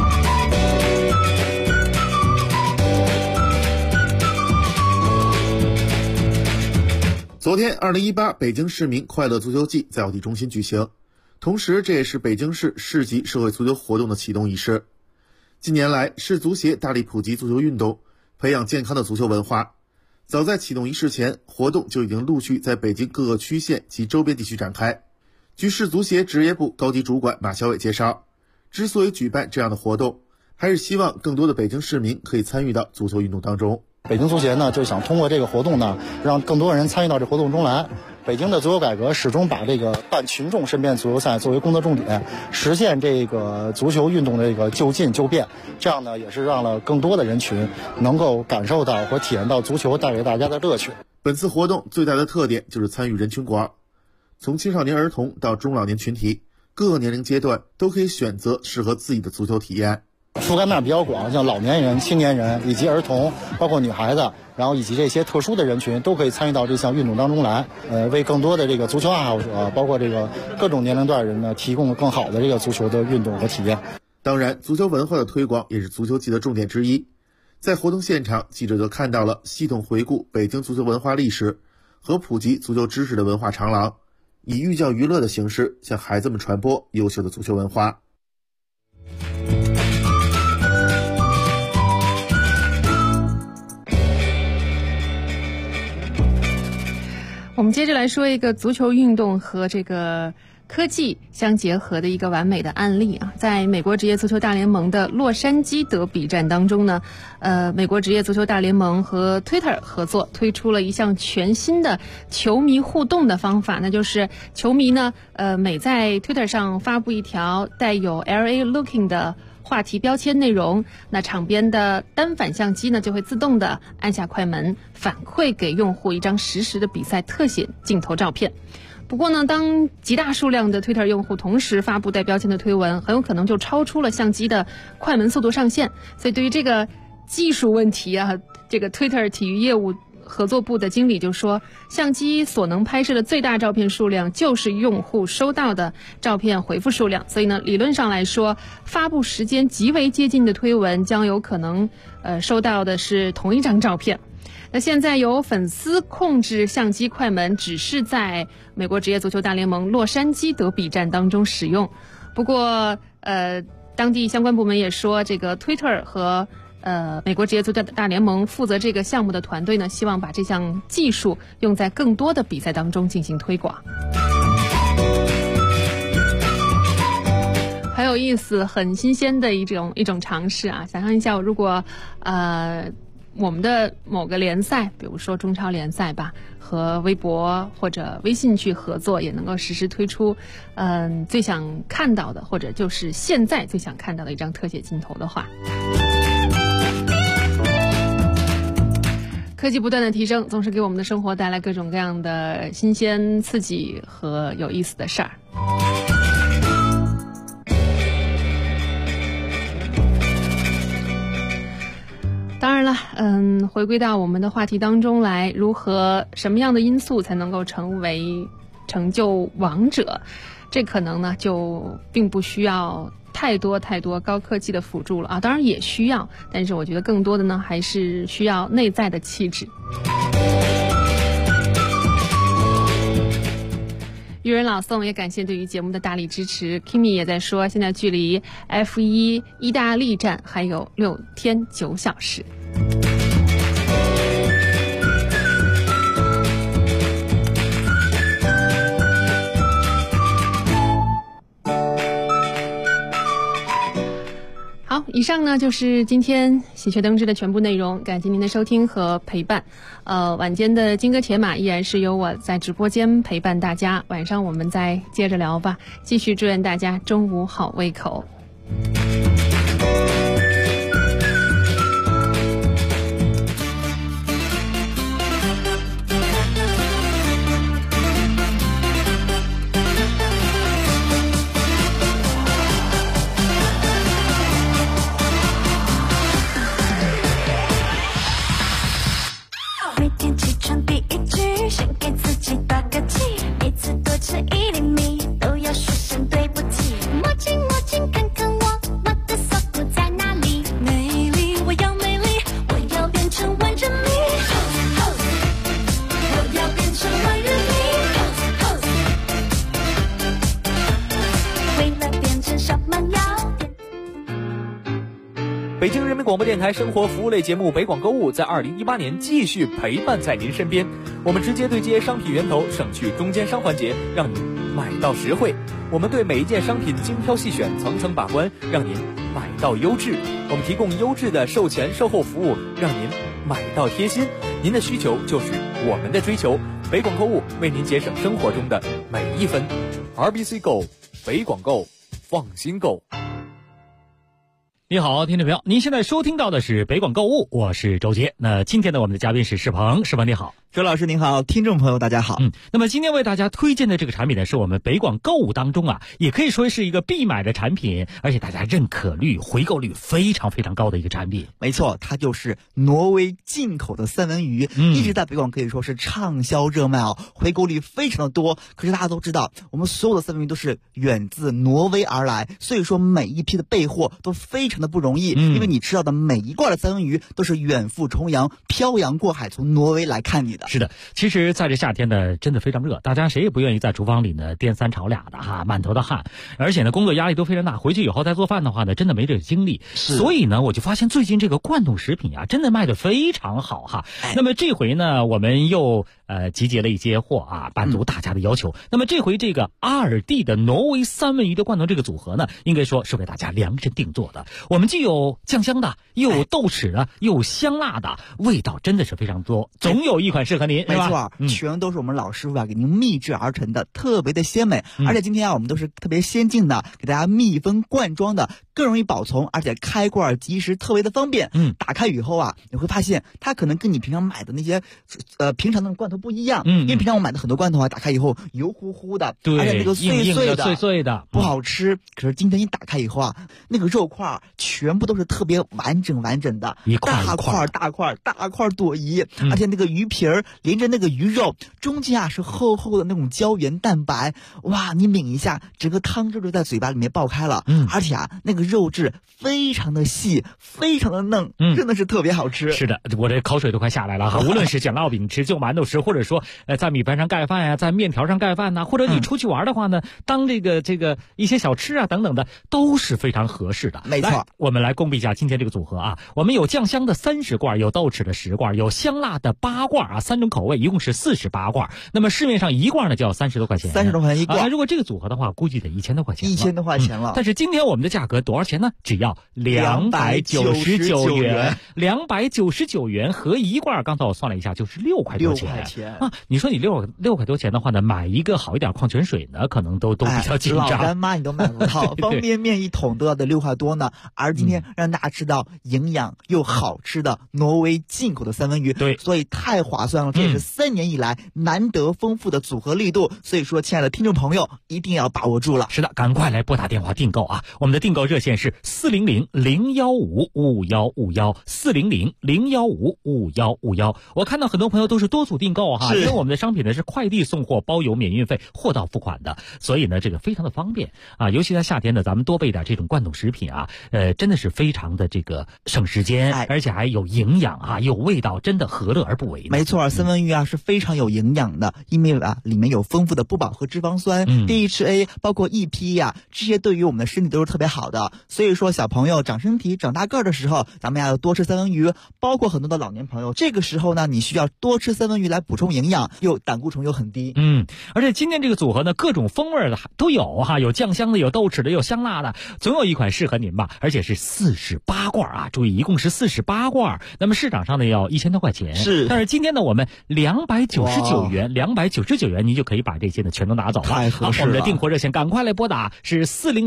昨天2018北京市民快乐足球季在奥体中心举行，同时这也是北京市市级社会足球活动的启动仪式。近年来，市足协大力普及足球运动，培养健康的足球文化。早在启动仪式前，活动就已经陆续在北京各个区县及周边地区展开。据市足协职业部高级主管马小伟介绍，之所以举办这样的活动，还是希望更多的北京市民可以参与到足球运动当中。 北京足协呢，就想通过这个活动呢，让更多人参与到这活动中来。北京的足球改革始终把这个办群众身边足球赛作为工作重点，实现这个足球运动的这个就近就变，这样呢也是让了更多的人群能够感受到和体验到足球带给大家的乐趣。 本次活动最大的特点就是参与人群广，从青少年儿童到中老年群体，各个年龄阶段都可以选择适合自己的足球体验。 覆盖面比较广，像老年人、青年人以及儿童，包括女孩子，然后以及这些特殊的人群都可以参与到这项运动当中来，为更多的这个足球爱好者，包括这个各种年龄段人呢，提供更好的这个足球的运动和体验。 当然，足球文化的推广也是足球季的重点之一。在活动现场，记者就看到了系统回顾北京足球文化历史和普及足球知识的文化长廊，以寓教于乐的形式向孩子们传播优秀的足球文化。 我们接着来说一个足球运动和这个科技相结合的一个完美的案例啊。在美国职业足球大联盟的洛杉矶德比战当中呢，美国职业足球大联盟和 Twitter 合作推出了一项全新的球迷互动的方法，那就是球迷呢，每在 Twitter 上发布一条带有 LA Looking 的话题标签内容，那场边的单反相机呢就会自动的按下快门，反馈给用户一张实时的比赛特写镜头照片。不过呢，当极大数量的 Twitter 用户同时发布带标签的推文，很有可能就超出了相机的快门速度上限。所以对于这个技术问题啊，这个 Twitter 体育业务合作部的经理就说，相机所能拍摄的最大照片数量就是用户收到的照片回复数量，所以呢，理论上来说，发布时间极为接近的推文将有可能收到的是同一张照片。那现在由粉丝控制相机快门，只是在美国职业足球大联盟洛杉矶德比战当中使用。不过当地相关部门也说，这个 Twitter 和美国职业足球大联盟负责这个项目的团队呢，希望把这项技术用在更多的比赛当中进行推广。很有意思，很新鲜的一种尝试啊！想象一下，如果我们的某个联赛，比如说中超联赛吧，和微博或者微信去合作，也能够实时推出最想看到的，或者就是现在最想看到的一张特写镜头的话。科技不断的提升，总是给我们的生活带来各种各样的新鲜刺激和有意思的事儿。当然了，回归到我们的话题当中来，什么样的因素才能够成就王者？这可能呢就并不需要太多高科技的辅助了啊，当然也需要，但是我觉得更多的呢还是需要内在的气质。愚人老宋也感谢对于节目的大力支持。 Kimi 也在说，现在距离 F1 意大利站还有6天9小时。好，以上呢就是今天喜鹊登枝的全部内容，感谢您的收听和陪伴。晚间的金戈铁马依然是由我在直播间陪伴大家，晚上我们再接着聊吧。继续祝愿大家中午好胃口。 北京人民广播电台生活服务类节目北广购物在2018年继续陪伴在您身边，我们直接对接商品源头，省去中间商环节，让你买到实惠。我们对每一件商品精挑细选，层层把关，让您买到优质。我们提供优质的售前售后服务，让您买到贴心。您的需求就是我们的追求，北广购物为您节省生活中的每一分。RBC Go， 北广购，放心购。 你好，听众朋友，您现在收听到的是北广购物，我是周杰。那今天呢，我们的嘉宾是世鹏，世鹏你好。 周老师您好，听众朋友大家好。 那么今天为大家推荐的这个产品呢，是我们北广购物当中啊，也可以说是一个必买的产品，而且大家认可率、回购率非常非常高的一个产品。 没错，它就是挪威进口的三文鱼，一直在北广可以说是畅销热卖哦，回购率非常的多。可是大家都知道，我们所有的三文鱼都是远自挪威而来，所以说每一批的备货都非常的不容易，因为你吃到的每一罐的三文鱼都是远赴重洋、漂洋过海从挪威来看你的。 是的，其实在这夏天呢，真的非常热，大家谁也不愿意在厨房里呢颠三炒俩的哈，满头的汗，而且呢工作压力都非常大，回去以后再做饭的话呢，真的没这个精力。所以呢，我就发现最近这个罐头食品啊，真的卖得非常好哈。那么这回呢，我们又集结了一些货啊，满足大家的要求。那么这回这个阿尔蒂的挪威三文鱼的罐头这个组合呢，应该说是为大家量身定做的。我们既有酱香的，又有豆豉的，又有香辣的，味道真的是非常多，总有一款适合您， 没错， 全都是我们老师傅给您秘制而成的，特别的鲜美。而且今天我们都是特别先进的，给大家密封罐装的，更容易保存，而且开罐即时特别的方便。打开以后你会发现它可能跟你平常买的那些平常的罐头不一样。因为平常我买的很多罐头打开以后油乎乎的， 对， 而且那个碎碎的不好吃。可是今天一打开以后那个肉块全部都是特别完整的，大块朵颐，而且那个鱼皮儿连着那个鱼肉中间是厚厚的那种胶原蛋白，哇，你抿一下，整个汤汁就在嘴巴里面爆开了。而且那个肉质非常的细，非常的嫩，真的是特别好吃。 是的，我这口水都快下来了哈！无论是卷烙饼吃、就馒头吃，或者说在米饭上盖饭呀，在面条上盖饭呐，或者你出去玩的话呢，当这个一些小吃啊等等的，都是非常合适的。 没错， 我们来公布一下今天这个组合啊，我们有酱香的30罐，有豆豉的10罐，有香辣的8罐啊，3种口味，一共是48罐。那么市面上1罐呢就要30多块钱 ，30多块钱1罐。 如果这个组合的话，估计得1000多块钱 ，1000多块钱了。 但是今天我们的价格多少钱呢？只要299元，299元合1罐。刚才我算了一下，就是6块多钱啊！你说你6块多钱的话呢，买一个好一点矿泉水呢，可能都比较紧张。 老干妈你都买不到，方便面1桶都要得6块多呢。而今天让大家吃到营养又好吃的挪威进口的三文鱼， 对， 所以太划算了。这也是3年以来难得丰富的组合力度，所以说，亲爱的听众朋友，一定要把握住了。 是的，赶快来拨打电话订购啊！我们的订购热线是400-015-5151，400-015-5151。我看到很多朋友都是多组订购哈，因为我们的商品呢是快递送货，包邮免运费，货到付款的，所以呢这个非常的方便啊。尤其在夏天呢，咱们多备点这种罐头食品啊，真的是非常的这个省时间，而且还有营养啊，有味道，真的何乐而不为呢？ 没错，三文鱼是非常有营养的，因为里面有丰富的不饱和脂肪酸、DHA， 包括 EPA 这些对于我们的身体都是特别好的。所以说，小朋友长身体、长大个儿的时候，咱们要多吃三文鱼，包括很多的老年朋友，这个时候呢，你需要多吃三文鱼来补充营养，又胆固醇又很低。 而且今天这个组合呢，各种风味的都有哈，有酱香的，有豆豉的，有香辣的，总有一款适合您吧。而且是48罐啊，注意，一共是48罐。那么市场上呢要1000多块钱，但是今天呢，我们299元，您就可以把这些呢全都拿走了。 太合适了！ 我们的订货热线赶快来拨打，是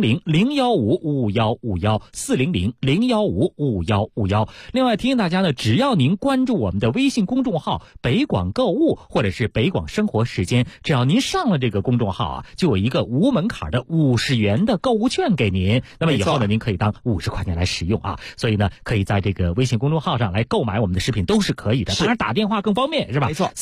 400-015-5151，400-015-5151。另外提醒大家呢，只要您关注我们的微信公众号北广购物或者是北广生活时间，只要您上了这个公众号啊，就有一个无门槛的50元的购物券给您。那么以后呢，您可以当50块钱来使用啊。所以呢，可以在这个微信公众号上来购买我们的食品都是可以的，当然打电话更方便是吧？ 没错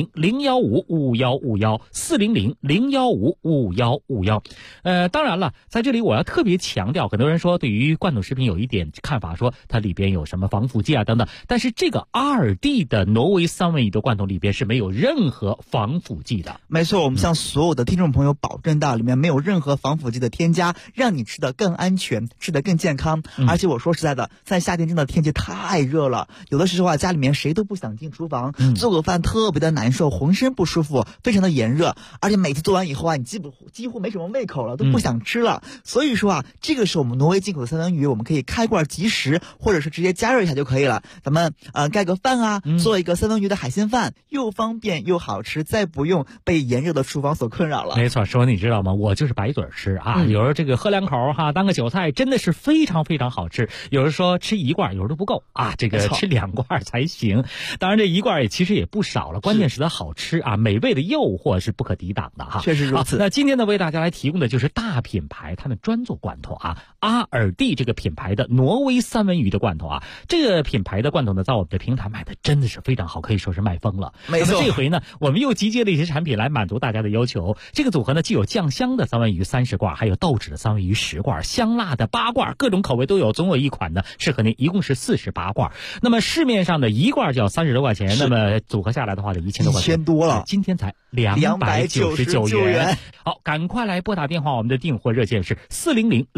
，400-015-5151，400-015-5151。当然了，在这里我要特别强调，很多人说对于罐头食品有一点看法，说它里边有什么防腐剂啊等等，但是这个阿尔蒂的挪威三文鱼的罐头里边是没有任何防腐剂的。 没错，我们向所有的听众朋友保证到里面没有任何防腐剂的添加，让你吃得更安全，吃得更健康。而且我说实在的，在夏天真的天气太热了，有的时候家里面谁都不想进厨房，做个饭特别的难受，浑身不舒服，非常的炎热，而且每次做完以后你几乎没什么胃口了，都不想吃了。所以说这个是我们挪威进口的三文鱼，我们可以开罐即食，或者是直接加热一下就可以了。咱们盖个饭做一个三文鱼的海鲜饭，又方便又好吃，再不用被炎热的厨房所困扰了。 没错，说你知道吗？我就是白嘴吃啊，有时候这个喝2口当个韭菜，真的是非常非常好吃。有人说吃1罐有时候都不够啊，这个吃2罐才行。当然这1罐其实也不少了，关键是它好吃啊，美味的诱惑是不可抵挡的哈。 确实如此。 那今天呢，为大家来提供的就是大品牌他们专做罐头啊，阿尔蒂这个品牌的挪威三文鱼的罐头啊，这个品牌的罐头呢，在我们的平台卖的真的是非常好，可以说是卖疯了。 没错。 那么这回呢，我们又集结了一些产品来满足大家的要求。这个组合呢，既有酱香的三文鱼30罐，还有豆豉的三文鱼10罐，香辣的8罐，各种口味都有，总有一款呢适合您，一共是48罐。那么市面上的1罐就要30多块钱，那么组合下来的话就1000多块钱， 1000多了。 今天才299元。好，赶快来拨打电话，我们的订货热线是400-015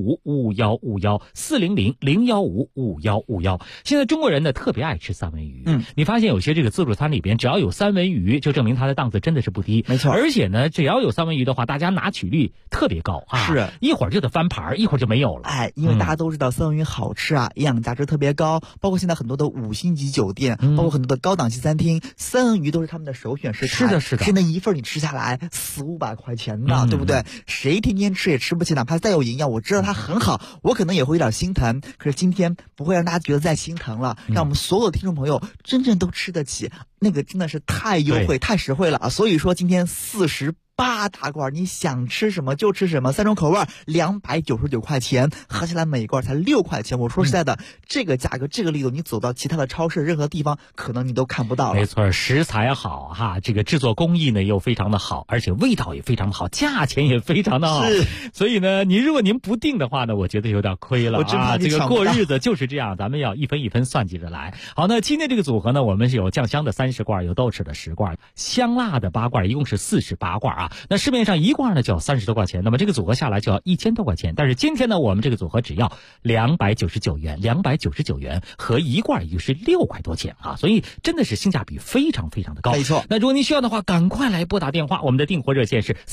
，400-015-5151，400-015-5151。现在中国人呢特别爱吃三文鱼，你发现有些这个自助餐里边只要有三文鱼，就证明它的档次真的是不低。 没错， 而且呢，只要有三文鱼的话，大家拿取率特别高啊， 是一会儿就得翻盘，一会儿就没有了。 因为大家都知道三文鱼好吃啊，营养价值特别高，包括现在很多的5星级酒店，包括很多的高档级餐厅，三文鱼都是他们的首选食材。 是的，是的。 现在一份你吃下来400-500块钱呢，对不对？谁天天吃也吃不起，哪怕再有营养，我知道它很好，我可能也会有点心疼。可是今天不会让大家觉得再心疼了，让我们所有的听众朋友真正都吃得起，那个真的是太优惠、太实惠了啊！所以说今天48大罐，你想吃什么就吃什么，3种口味，299块钱，合起来每一罐才6块钱。我说实在的，这个价格、这个力度，你走到其他的超市任何地方，可能你都看不到了。 没错，食材好哈，这个制作工艺呢又非常的好，而且味道也非常的好，价钱也非常的好。 是， 所以呢，如果您不定的话呢，我觉得有点亏了啊。这个过日子就是这样，咱们要一分一分算计着来。好，那今天这个组合呢，我们是有酱香的30罐，有豆豉的10罐，香辣的8罐，一共是48罐啊。那市面上一罐呢就要30多块钱，那么这个组合下来就要1000多块钱。但是今天呢，我们这个组合只要299元，合一罐也就是6块多钱啊，所以真的是性价比非常非常的高。 没错。 那如果您需要的话，赶快来拨打电话，我们的订货热线是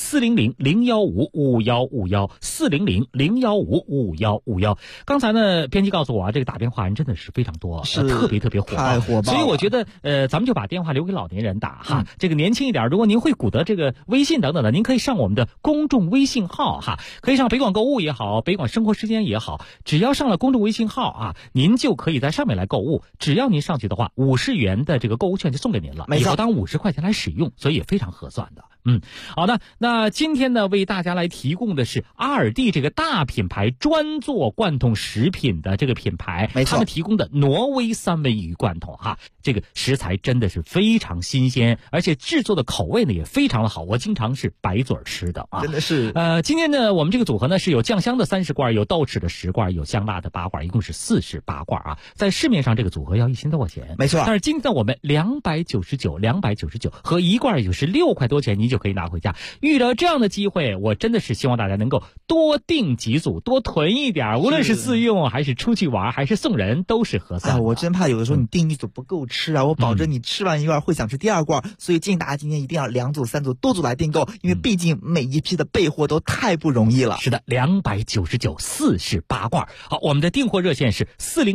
400-015-5151，400-015-5151。刚才呢，编辑告诉我啊，这个打电话人真的是非常多，特别火爆， 太火爆了。 所以我觉得咱们就把电话留给老年人打哈，这个年轻一点，如果您会鼓捣这个微信等等的，您可以上我们的公众微信号哈，可以上北广购物也好，北广生活时间也好，只要上了公众微信号啊，您就可以在上面来购物。只要您上去的话，50元的这个购物券就送给您了，以后当50块钱来使用，所以也非常合算的。好的，那今天呢，为大家来提供的是阿尔蒂这个大品牌专做罐头食品的这个品牌，他们提供的挪威三文鱼罐头哈，这个食材真的是非常新鲜，而且制作的口味呢也非常的好，我经常是白嘴吃的啊， 真的是。 今天呢，我们这个组合呢是有酱香的30罐，有豆豉的10罐，有香辣的8罐，一共是48罐啊。在市面上这个组合要1000多块钱， 没错。 但是今天我们299和一罐也就是6块多钱，您就可以拿回家。遇到这样的机会，我真的是希望大家能够多订几组，多囤一点，无论是自用还是出去玩还是送人，都是合算的。 我真怕有的时候你订一组不够吃啊，我保证你吃完一罐会想吃第2罐，所以建议大家今天一定要2组3组多组来订购，因为毕竟每一批的备货都太不容易了。 是的，29948罐。好，我们的订货热线是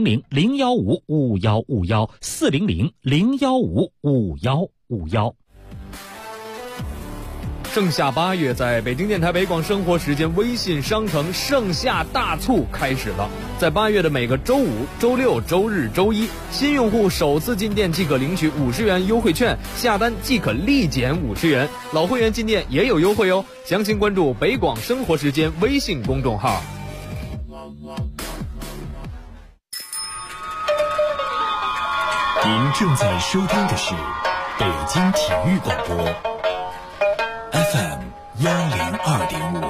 400-015-5151，400-015-5151。 盛夏8月，在北京电台北广生活时间微信商城盛夏大促开始了。在8月的每个周5、周6、周日、周一，新用户首次进店即可领取50元优惠券，下单即可立减50元。老会员进店也有优惠哦，详情关注北广生活时间微信公众号。 您正在收听的是北京体育广播 FM 102.5。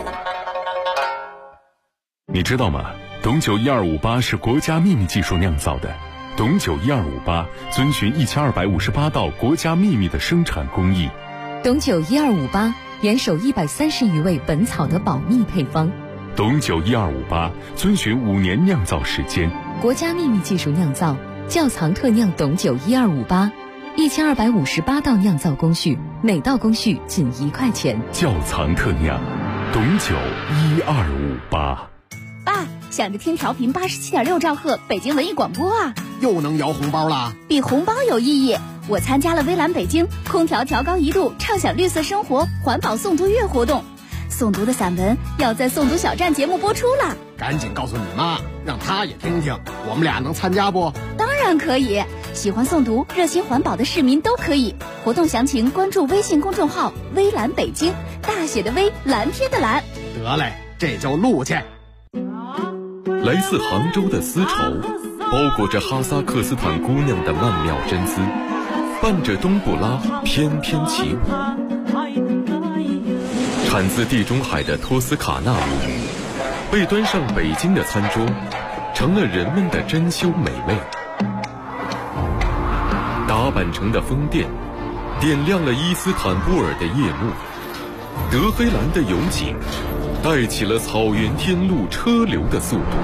你知道吗？董酒1258是国家秘密技术酿造的。董酒1258遵循1258道国家秘密的生产工艺。 董酒1258严守130余味本草的保密配方。 董酒1258遵循5年酿造时间。 国家秘密技术酿造，窖藏特酿董酒1258，1258道酿造工序，每道工序仅1块钱。 窖藏特酿，董酒1258。 爸，想着听调频87.6兆赫北京文艺广播啊， 又能摇红包啦！ 比红包有意义。我参加了微蓝北京空调调高1度畅享绿色生活环保诵读月活动，诵读的散文要在诵读小站节目播出了。 赶紧告诉你妈，让她也听听，我们俩能参加不？ 当然可以，喜欢诵读热心环保的市民都可以。活动详情关注微信公众号微蓝北京，大写的微，蓝天的蓝。 得嘞，这就录去。 来自杭州的丝绸，包裹着哈萨克斯坦姑娘的曼妙真姿，伴着冬不拉翩翩起舞。产自地中海的托斯卡纳乌鱼，被端上北京的餐桌，成了人们的珍馐美味。打扮成的风电，点亮了伊斯坦布尔的夜幕。德黑兰的油井， 带起了草原天路车流的速度，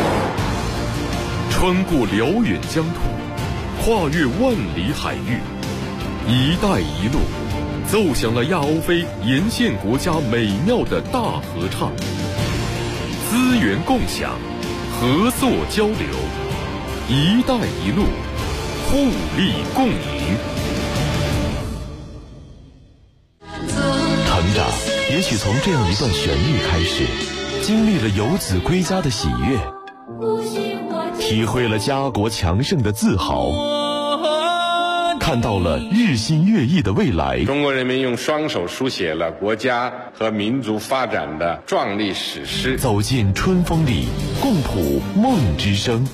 穿过辽远疆土，跨越万里海域，一带一路奏响了亚欧非沿线国家美妙的大合唱，资源共享，合作交流，一带一路，互利共赢。 成长也许从这样一段旋律开始，经历了游子归家的喜悦，体会了家国强盛的自豪，看到了日新月异的未来。 中国人民用双手书写了国家和民族发展的壮丽史诗。 走进春风里，共谱梦之声。